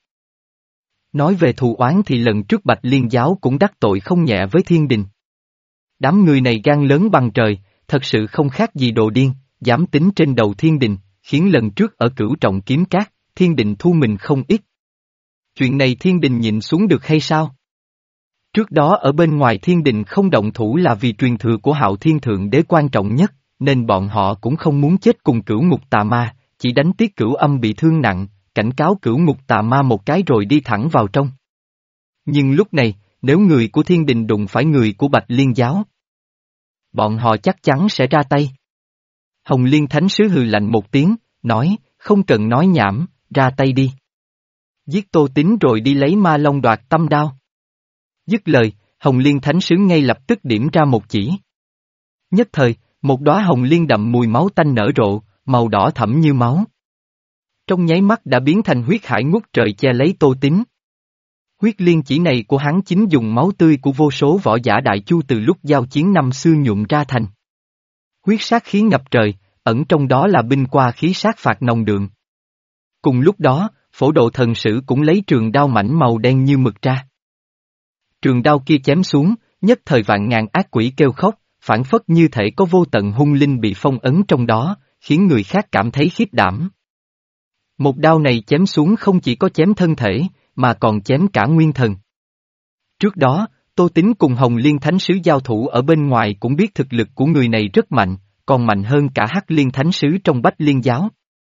Nói về thù oán thì lần trước Bạch Liên giáo cũng đắc tội không nhẹ với thiên đình. Đám người này gan lớn bằng trời, thật sự không khác gì đồ điên, dám tính trên đầu thiên đình, khiến lần trước ở Cửu Trọng Kiếm Các, thiên đình thu mình không ít. Chuyện này thiên đình nhịn xuống được hay sao? Trước đó ở bên ngoài thiên đình không động thủ là vì truyền thừa của Hạo Thiên Thượng Đế quan trọng nhất, nên bọn họ cũng không muốn chết cùng Cửu Ngục Tà Ma, chỉ đánh Tiết Cửu Âm bị thương nặng, cảnh cáo Cửu Ngục Tà Ma một cái rồi đi thẳng vào trong. Nhưng lúc này, nếu người của thiên đình đụng phải người của Bạch Liên giáo, bọn họ chắc chắn sẽ ra tay. Hồng Liên Thánh Sứ hừ lạnh một tiếng, nói, không cần nói nhảm, ra tay đi. Giết Tô Tín rồi đi lấy Ma Long Đoạt Tâm Đao. Dứt lời, Hồng Liên Thánh Sứ ngay lập tức điểm ra một chỉ. Nhất thời, một đóa hồng liên đậm mùi máu tanh nở rộ, màu đỏ thẫm như máu. Trong nháy mắt đã biến thành huyết hải ngút trời che lấy Tô Tín. Huyết liên chỉ này của hắn chính dùng máu tươi của vô số võ giả Đại Chu từ lúc giao chiến năm xưa nhuộm ra thành. Huyết sát khí ngập trời, ẩn trong đó là binh qua khí sát phạt nồng đượm. Cùng lúc đó, phổ độ thần sử cũng lấy trường đao mảnh màu đen như mực ra. Trường đao kia chém xuống, nhất thời vạn ngàn ác quỷ kêu khóc, phản phất như thể có vô tận hung linh bị phong ấn trong đó, khiến người khác cảm thấy khiếp đảm. Một đao này chém xuống không chỉ có chém thân thể, mà còn chém cả nguyên thần. Trước đó, Tô Tín cùng Hồng Liên Thánh Sứ giao thủ ở bên ngoài cũng biết thực lực của người này rất mạnh, còn mạnh hơn cả Hắc Liên Thánh Sứ trong Bách Liên giáo.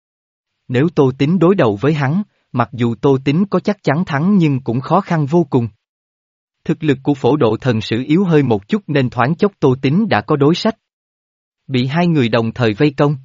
Nếu Tô Tín đối đầu với hắn, mặc dù Tô Tín có chắc chắn thắng nhưng cũng khó khăn vô cùng. Thực lực của phổ độ thần sử yếu hơi một chút nên thoáng chốc Tô Tín đã có đối sách. Bị hai người đồng thời vây công.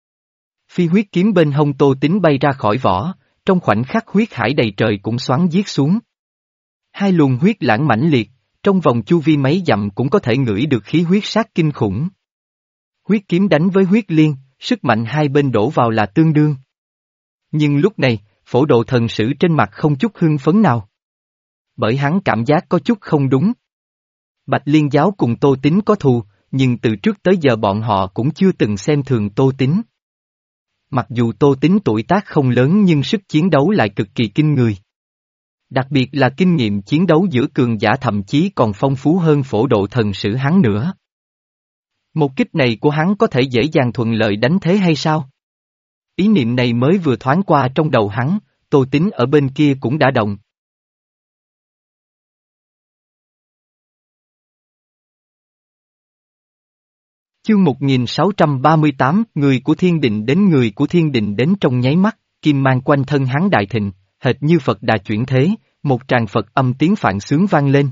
Phi huyết kiếm bên hông Tô Tín bay ra khỏi vỏ, trong khoảnh khắc huyết hải đầy trời cũng xoắn giết xuống. Hai luồng huyết lãng mãnh liệt, trong vòng chu vi mấy dặm cũng có thể ngửi được khí huyết sát kinh khủng. Huyết kiếm đánh với huyết liên, sức mạnh hai bên đổ vào là tương đương. Nhưng lúc này, phổ độ thần sử trên mặt không chút hưng phấn nào. Bởi hắn cảm giác có chút không đúng. Bạch Liên giáo cùng Tô Tín có thù, nhưng từ trước tới giờ bọn họ cũng chưa từng xem thường Tô Tín. Mặc dù Tô Tín tuổi tác không lớn nhưng sức chiến đấu lại cực kỳ kinh người. Đặc biệt là kinh nghiệm chiến đấu giữa cường giả thậm chí còn phong phú hơn phổ độ thần sử hắn nữa. Một kích này của hắn có thể dễ dàng thuận lợi đánh thế hay sao? Ý niệm này mới vừa thoáng qua trong đầu hắn, Tô Tín ở bên kia cũng đã động. Chương một nghìn sáu trăm ba mươi tám, người của thiên định đến người của thiên định đến trong nháy mắt, kim mang quanh thân hắn đại thịnh, hệt như Phật đà chuyển thế, một tràng Phật âm tiếng phạn sướng vang lên.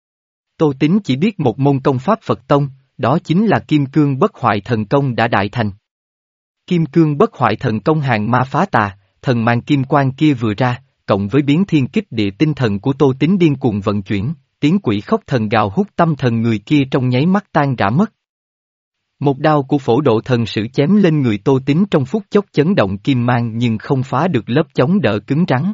Tô Tín chỉ biết một môn công pháp Phật tông, đó chính là Kim Cương Bất Hoại Thần Công đã đại thành. Kim Cương Bất Hoại Thần Công hàng ma phá tà, thần mang kim quang kia vừa ra, cộng với biến thiên kích địa tinh thần của Tô Tín điên cuồng vận chuyển, tiếng quỷ khóc thần gào hút tâm thần người kia trong nháy mắt tan rã mất. Một đao của phổ độ thần sử chém lên người Tô Tín trong phút chốc chấn động kim mang nhưng không phá được lớp chống đỡ cứng rắn.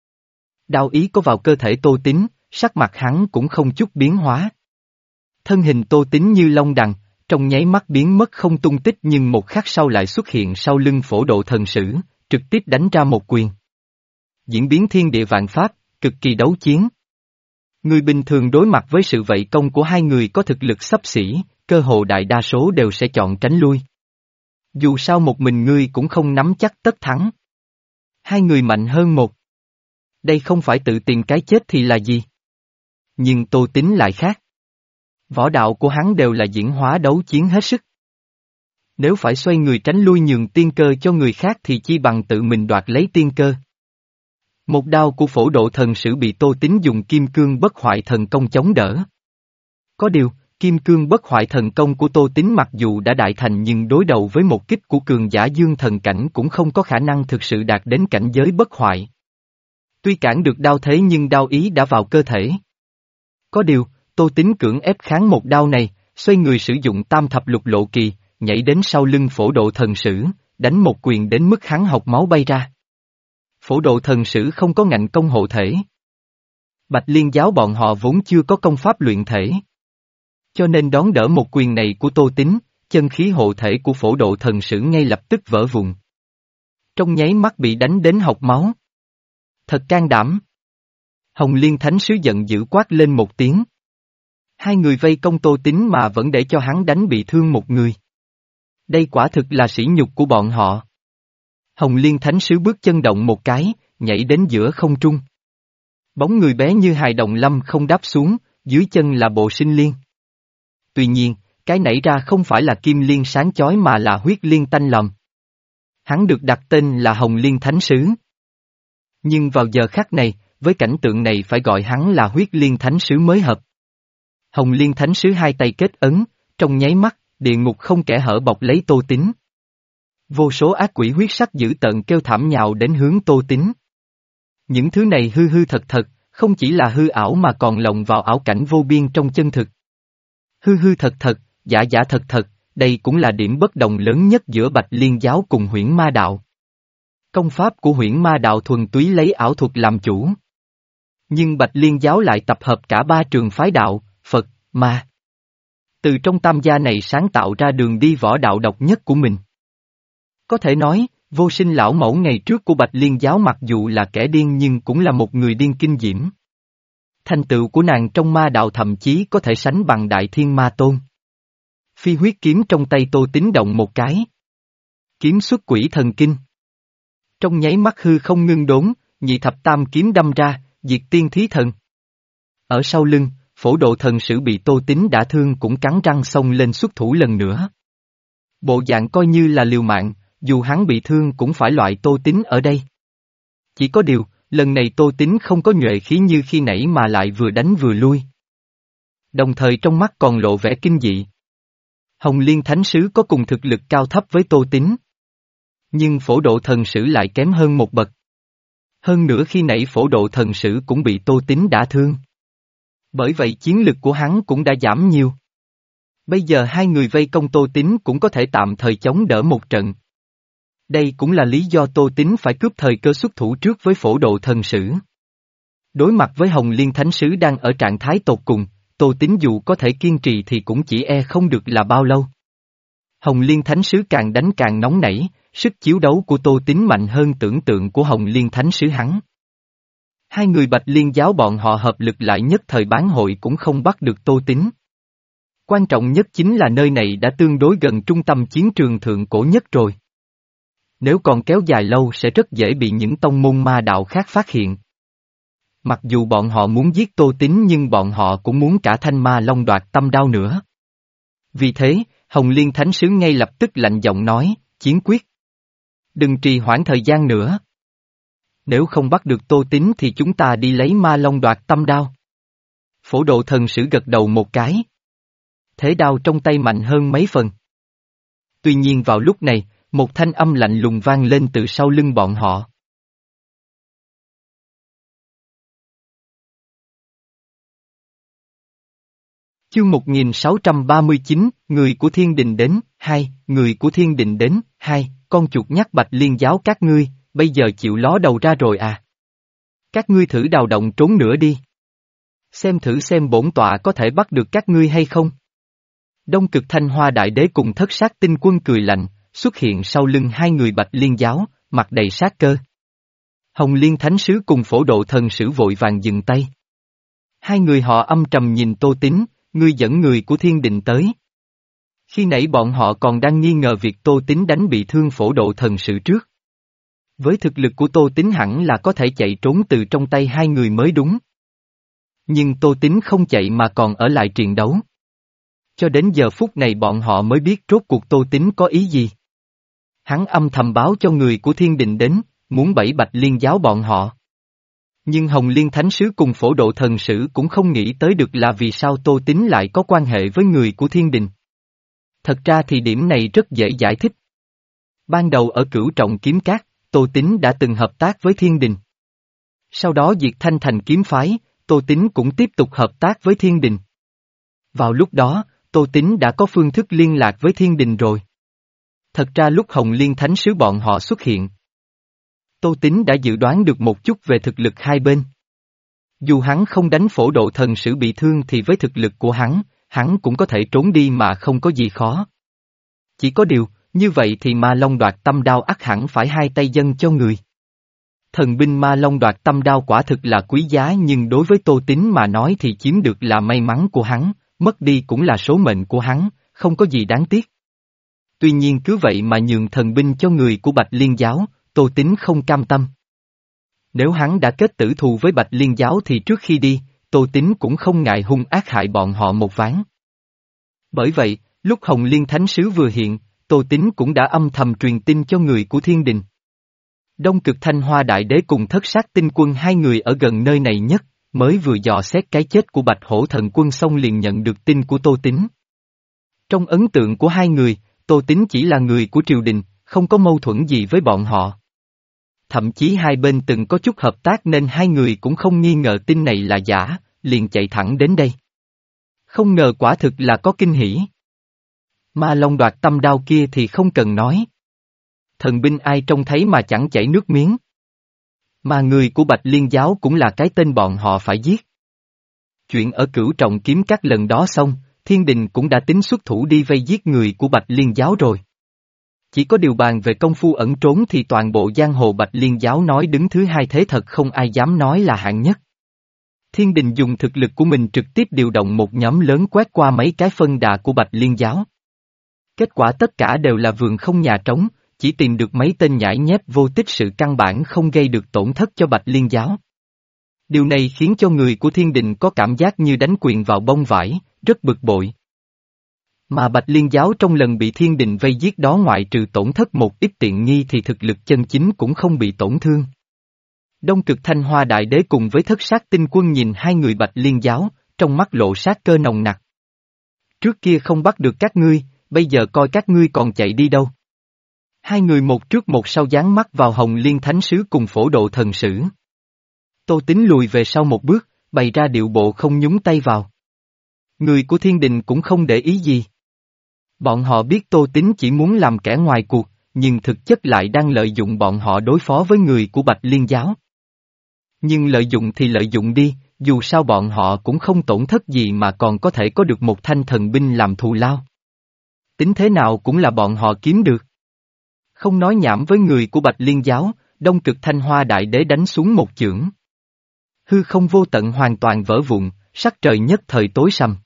Đao ý có vào cơ thể Tô Tín, sắc mặt hắn cũng không chút biến hóa. Thân hình Tô Tín như long đằng, trong nháy mắt biến mất không tung tích nhưng một khắc sau lại xuất hiện sau lưng phổ độ thần sử, trực tiếp đánh ra một quyền. Diễn biến thiên địa vạn pháp, cực kỳ đấu chiến. Người bình thường đối mặt với sự vậy công của hai người có thực lực xấp xỉ, cơ hồ đại đa số đều sẽ chọn tránh lui. Dù sao một mình ngươi cũng không nắm chắc tất thắng. Hai người mạnh hơn một. Đây không phải tự tìm cái chết thì là gì? Nhưng Tô Tín lại khác. Võ đạo của hắn đều là diễn hóa đấu chiến hết sức. Nếu phải xoay người tránh lui nhường tiên cơ cho người khác thì chi bằng tự mình đoạt lấy tiên cơ. Một đao của phổ độ thần sử bị Tô Tín dùng Kim Cương Bất Hoại Thần Công chống đỡ. Có điều, Kim Cương Bất Hoại Thần Công của Tô Tín mặc dù đã đại thành nhưng đối đầu với một kích của cường giả dương thần cảnh cũng không có khả năng thực sự đạt đến cảnh giới bất hoại. Tuy cản được đao thế nhưng đao ý đã vào cơ thể. Có điều, Tô Tín cưỡng ép kháng một đao này, xoay người sử dụng tam thập lục lộ kỳ, nhảy đến sau lưng phổ độ thần sử, đánh một quyền đến mức hắn học máu bay ra. Phổ độ thần sử không có ngạnh công hộ thể. Bạch Liên giáo bọn họ vốn chưa có công pháp luyện thể. Cho nên đón đỡ một quyền này của Tô Tín, chân khí hộ thể của phổ độ thần sử ngay lập tức vỡ vụn. Trong nháy mắt bị đánh đến học máu. Thật can đảm. Hồng Liên Thánh Sứ giận dữ quát lên một tiếng. Hai người vây công Tô Tín mà vẫn để cho hắn đánh bị thương một người. Đây quả thực là sỉ nhục của bọn họ. Hồng Liên Thánh Sứ bước chân động một cái, nhảy đến giữa không trung. Bóng người bé như hài đồng lâm không đáp xuống, dưới chân là bộ sinh liên. Tuy nhiên, cái nảy ra không phải là kim liên sáng chói mà là huyết liên tanh lòm. Hắn được đặt tên là Hồng Liên Thánh Sứ. Nhưng vào giờ khắc này, với cảnh tượng này phải gọi hắn là huyết liên Thánh Sứ mới hợp. Hồng Liên Thánh Sứ hai tay kết ấn, trong nháy mắt, địa ngục không kẽ hở bọc lấy Tô Tín. Vô số ác quỷ huyết sắc dữ tợn kêu thảm nhào đến hướng Tô Tín. Những thứ này hư hư thật thật, không chỉ là hư ảo mà còn lồng vào ảo cảnh vô biên trong chân thực. Hư hư thật thật, giả giả thật thật, đây cũng là điểm bất đồng lớn nhất giữa Bạch Liên giáo cùng Huyễn Ma đạo. Công pháp của Huyễn Ma đạo thuần túy lấy ảo thuật làm chủ. Nhưng Bạch Liên giáo lại tập hợp cả ba trường phái đạo, Phật, Ma. Từ trong tam gia này sáng tạo ra đường đi võ đạo độc nhất của mình. Có thể nói, Vô Sinh lão mẫu ngày trước của Bạch Liên giáo mặc dù là kẻ điên nhưng cũng là một người điên kinh diễm. Thành tựu của nàng trong ma đạo thậm chí có thể sánh bằng Đại Thiên Ma Tôn. Phi huyết kiếm trong tay Tô Tín động một cái. Kiếm xuất quỷ thần kinh. Trong nháy mắt hư không ngưng đốn, nhị thập tam kiếm đâm ra, diệt tiên thí thần. Ở sau lưng, phổ độ thần sử bị Tô Tín đả thương cũng cắn răng xông lên xuất thủ lần nữa. Bộ dạng coi như là liều mạng, dù hắn bị thương cũng phải loại Tô Tín ở đây. Chỉ có điều, lần này Tô Tín không có nhuệ khí như khi nãy mà lại vừa đánh vừa lui. Đồng thời trong mắt còn lộ vẻ kinh dị. Hồng Liên Thánh Sứ có cùng thực lực cao thấp với Tô Tín. Nhưng phổ độ thần sử lại kém hơn một bậc. Hơn nữa khi nãy phổ độ thần sử cũng bị Tô Tín đả thương. Bởi vậy chiến lực của hắn cũng đã giảm nhiều. Bây giờ hai người vây công Tô Tín cũng có thể tạm thời chống đỡ một trận. Đây cũng là lý do Tô Tín phải cướp thời cơ xuất thủ trước với phổ độ thần sử. Đối mặt với Hồng Liên Thánh Sứ đang ở trạng thái tột cùng, Tô Tín dù có thể kiên trì thì cũng chỉ e không được là bao lâu. Hồng Liên Thánh Sứ càng đánh càng nóng nảy, sức chiếu đấu của Tô Tín mạnh hơn tưởng tượng của Hồng Liên Thánh Sứ hắn. Hai người Bạch Liên giáo bọn họ hợp lực lại nhất thời bán hội cũng không bắt được Tô Tín. Quan trọng nhất chính là nơi này đã tương đối gần trung tâm chiến trường thượng cổ nhất rồi. Nếu còn kéo dài lâu sẽ rất dễ bị những tông môn ma đạo khác phát hiện. Mặc dù bọn họ muốn giết Tô Tín nhưng bọn họ cũng muốn cả thanh ma long đoạt tâm đao nữa. Vì thế, Hồng Liên Thánh Sứ ngay lập tức lạnh giọng nói, chiến quyết. Đừng trì hoãn thời gian nữa. Nếu không bắt được Tô Tín thì chúng ta đi lấy ma long đoạt tâm đao. Phổ Độ Thần Sử gật đầu một cái. Thế đao trong tay mạnh hơn mấy phần. Tuy nhiên vào lúc này, một thanh âm lạnh lùng vang lên từ sau lưng bọn họ. Chương một nghìn sáu trăm ba mươi chín, người của thiên đình đến, hai, người của thiên đình đến, hai, con chuột nhắt Bạch Liên giáo các ngươi, bây giờ chịu ló đầu ra rồi à? Các ngươi thử đào động trốn nữa đi. Xem thử xem bổn tọa có thể bắt được các ngươi hay không? Đông Cực Thanh Hoa Đại Đế cùng Thất Sát Tinh Quân cười lạnh, xuất hiện sau lưng hai người Bạch Liên giáo, mặt đầy sát cơ. Hồng Liên Thánh Sứ cùng Phổ Độ Thần Sử vội vàng dừng tay. Hai người họ âm trầm nhìn Tô Tín, ngươi dẫn người của thiên đình tới. Khi nãy bọn họ còn đang nghi ngờ việc Tô Tín đánh bị thương Phổ Độ Thần Sử trước. Với thực lực của Tô Tín hẳn là có thể chạy trốn từ trong tay hai người mới đúng. Nhưng Tô Tín không chạy mà còn ở lại triền đấu. Cho đến giờ phút này bọn họ mới biết rốt cuộc Tô Tín có ý gì. Hắn âm thầm báo cho người của thiên đình đến, muốn bẫy Bạch Liên giáo bọn họ. Nhưng Hồng Liên Thánh Sứ cùng Phổ Độ Thần Sử cũng không nghĩ tới được là vì sao Tô Tín lại có quan hệ với người của thiên đình. Thật ra thì điểm này rất dễ giải thích. Ban đầu ở Cửu Trọng Kiếm Các, Tô Tín đã từng hợp tác với thiên đình. Sau đó diệt Thanh Thành kiếm phái, Tô Tín cũng tiếp tục hợp tác với thiên đình. Vào lúc đó, Tô Tín đã có phương thức liên lạc với thiên đình rồi. Thật ra lúc Hồng Liên Thánh Sứ bọn họ xuất hiện, Tô Tín đã dự đoán được một chút về thực lực hai bên. Dù hắn không đánh Phổ Độ Thần Sử bị thương thì với thực lực của hắn, hắn cũng có thể trốn đi mà không có gì khó. Chỉ có điều, như vậy thì Ma Long đoạt tâm đao ắt hẳn phải hai tay dâng cho người. Thần binh Ma Long đoạt tâm đao quả thực là quý giá nhưng đối với Tô Tín mà nói thì chiếm được là may mắn của hắn, mất đi cũng là số mệnh của hắn, không có gì đáng tiếc. Tuy nhiên cứ vậy mà nhường thần binh cho người của Bạch Liên giáo, Tô Tín không cam tâm. Nếu hắn đã kết tử thù với Bạch Liên giáo thì trước khi đi, Tô Tín cũng không ngại hung ác hại bọn họ một ván. Bởi vậy, lúc Hồng Liên Thánh Sứ vừa hiện, Tô Tín cũng đã âm thầm truyền tin cho người của thiên đình. Đông Cực Thanh Hoa Đại Đế cùng Thất Sát Tinh Quân hai người ở gần nơi này nhất, mới vừa dò xét cái chết của Bạch Hổ Thần Quân xong liền nhận được tin của Tô Tín. Trong ấn tượng của hai người, Tô Tín chỉ là người của triều đình, không có mâu thuẫn gì với bọn họ. Thậm chí hai bên từng có chút hợp tác nên hai người cũng không nghi ngờ tin này là giả, liền chạy thẳng đến đây. Không ngờ quả thực là có kinh hỉ. Ma Long đoạt tâm đao kia thì không cần nói. Thần binh ai trông thấy mà chẳng chảy nước miếng. Mà người của Bạch Liên giáo cũng là cái tên bọn họ phải giết. Chuyện ở Cửu Trọng Kiếm Các lần đó xong, thiên đình cũng đã tính xuất thủ đi vây giết người của Bạch Liên giáo rồi. Chỉ có điều bàn về công phu ẩn trốn thì toàn bộ giang hồ Bạch Liên giáo nói đứng thứ hai thế thật không ai dám nói là hạng nhất. Thiên đình dùng thực lực của mình trực tiếp điều động một nhóm lớn quét qua mấy cái phân đà của Bạch Liên giáo. Kết quả tất cả đều là vườn không nhà trống, chỉ tìm được mấy tên nhãi nhép vô tích sự căn bản không gây được tổn thất cho Bạch Liên giáo. Điều này khiến cho người của thiên đình có cảm giác như đánh quyền vào bông vải, rất bực bội. Mà Bạch Liên giáo trong lần bị thiên đình vây giết đó ngoại trừ tổn thất một ít tiện nghi thì thực lực chân chính cũng không bị tổn thương. Đông Cực Thanh Hoa Đại Đế cùng với Thất Sát Tinh Quân nhìn hai người Bạch Liên giáo, trong mắt lộ sát cơ nồng nặc. Trước kia không bắt được các ngươi, bây giờ coi các ngươi còn chạy đi đâu. Hai người một trước một sau dán mắt vào Hồng Liên Thánh Sứ cùng Phổ Độ Thần Sử. Tô Tín lùi về sau một bước, bày ra điệu bộ không nhúng tay vào. Người của thiên đình cũng không để ý gì. Bọn họ biết Tô Tín chỉ muốn làm kẻ ngoài cuộc, nhưng thực chất lại đang lợi dụng bọn họ đối phó với người của Bạch Liên giáo. Nhưng lợi dụng thì lợi dụng đi, dù sao bọn họ cũng không tổn thất gì mà còn có thể có được một thanh thần binh làm thù lao. Tính thế nào cũng là bọn họ kiếm được. Không nói nhảm với người của Bạch Liên giáo, Đông Cực Thanh Hoa Đại Đế đánh xuống một chưởng. Hư không vô tận hoàn toàn vỡ vụn, sắc trời nhất thời tối sầm.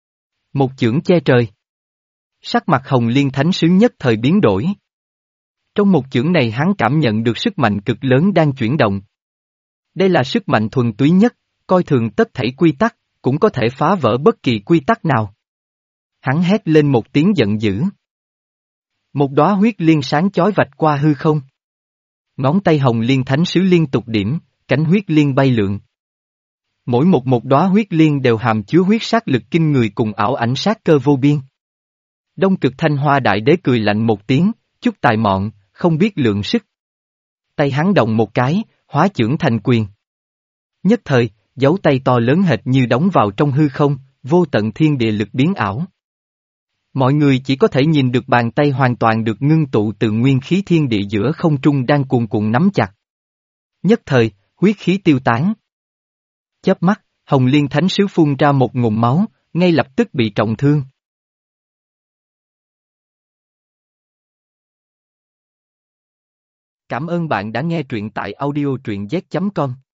Một chưởng che trời. Sắc mặt Hồng Liên Thánh Sứ nhất thời biến đổi. Trong một chưởng này hắn cảm nhận được sức mạnh cực lớn đang chuyển động. Đây là sức mạnh thuần túy nhất, coi thường tất thảy quy tắc, cũng có thể phá vỡ bất kỳ quy tắc nào. Hắn hét lên một tiếng giận dữ. Một đóa huyết liên sáng chói vạch qua hư không. Ngón tay hồng liên thánh sứ liên tục điểm, cánh huyết liên bay lượn. Mỗi một một đóa huyết liên đều hàm chứa huyết sát lực kinh người cùng ảo ảnh sát cơ vô biên. Đông Cực Thanh Hoa Đại Đế cười lạnh một tiếng, chút tài mọn, không biết lượng sức. Tay hắn động một cái, hóa chưởng thành quyền. Nhất thời, dấu tay to lớn hệt như đóng vào trong hư không, vô tận thiên địa lực biến ảo. Mọi người chỉ có thể nhìn được bàn tay hoàn toàn được ngưng tụ từ nguyên khí thiên địa giữa không trung đang cuồn cuộn nắm chặt. Nhất thời, huyết khí tiêu tán. Chớp mắt, Hồng Liên Thánh Sứ phun ra một ngụm máu, ngay lập tức bị trọng thương. Cảm ơn bạn đã nghe truyện tại audio truyện z chấm com.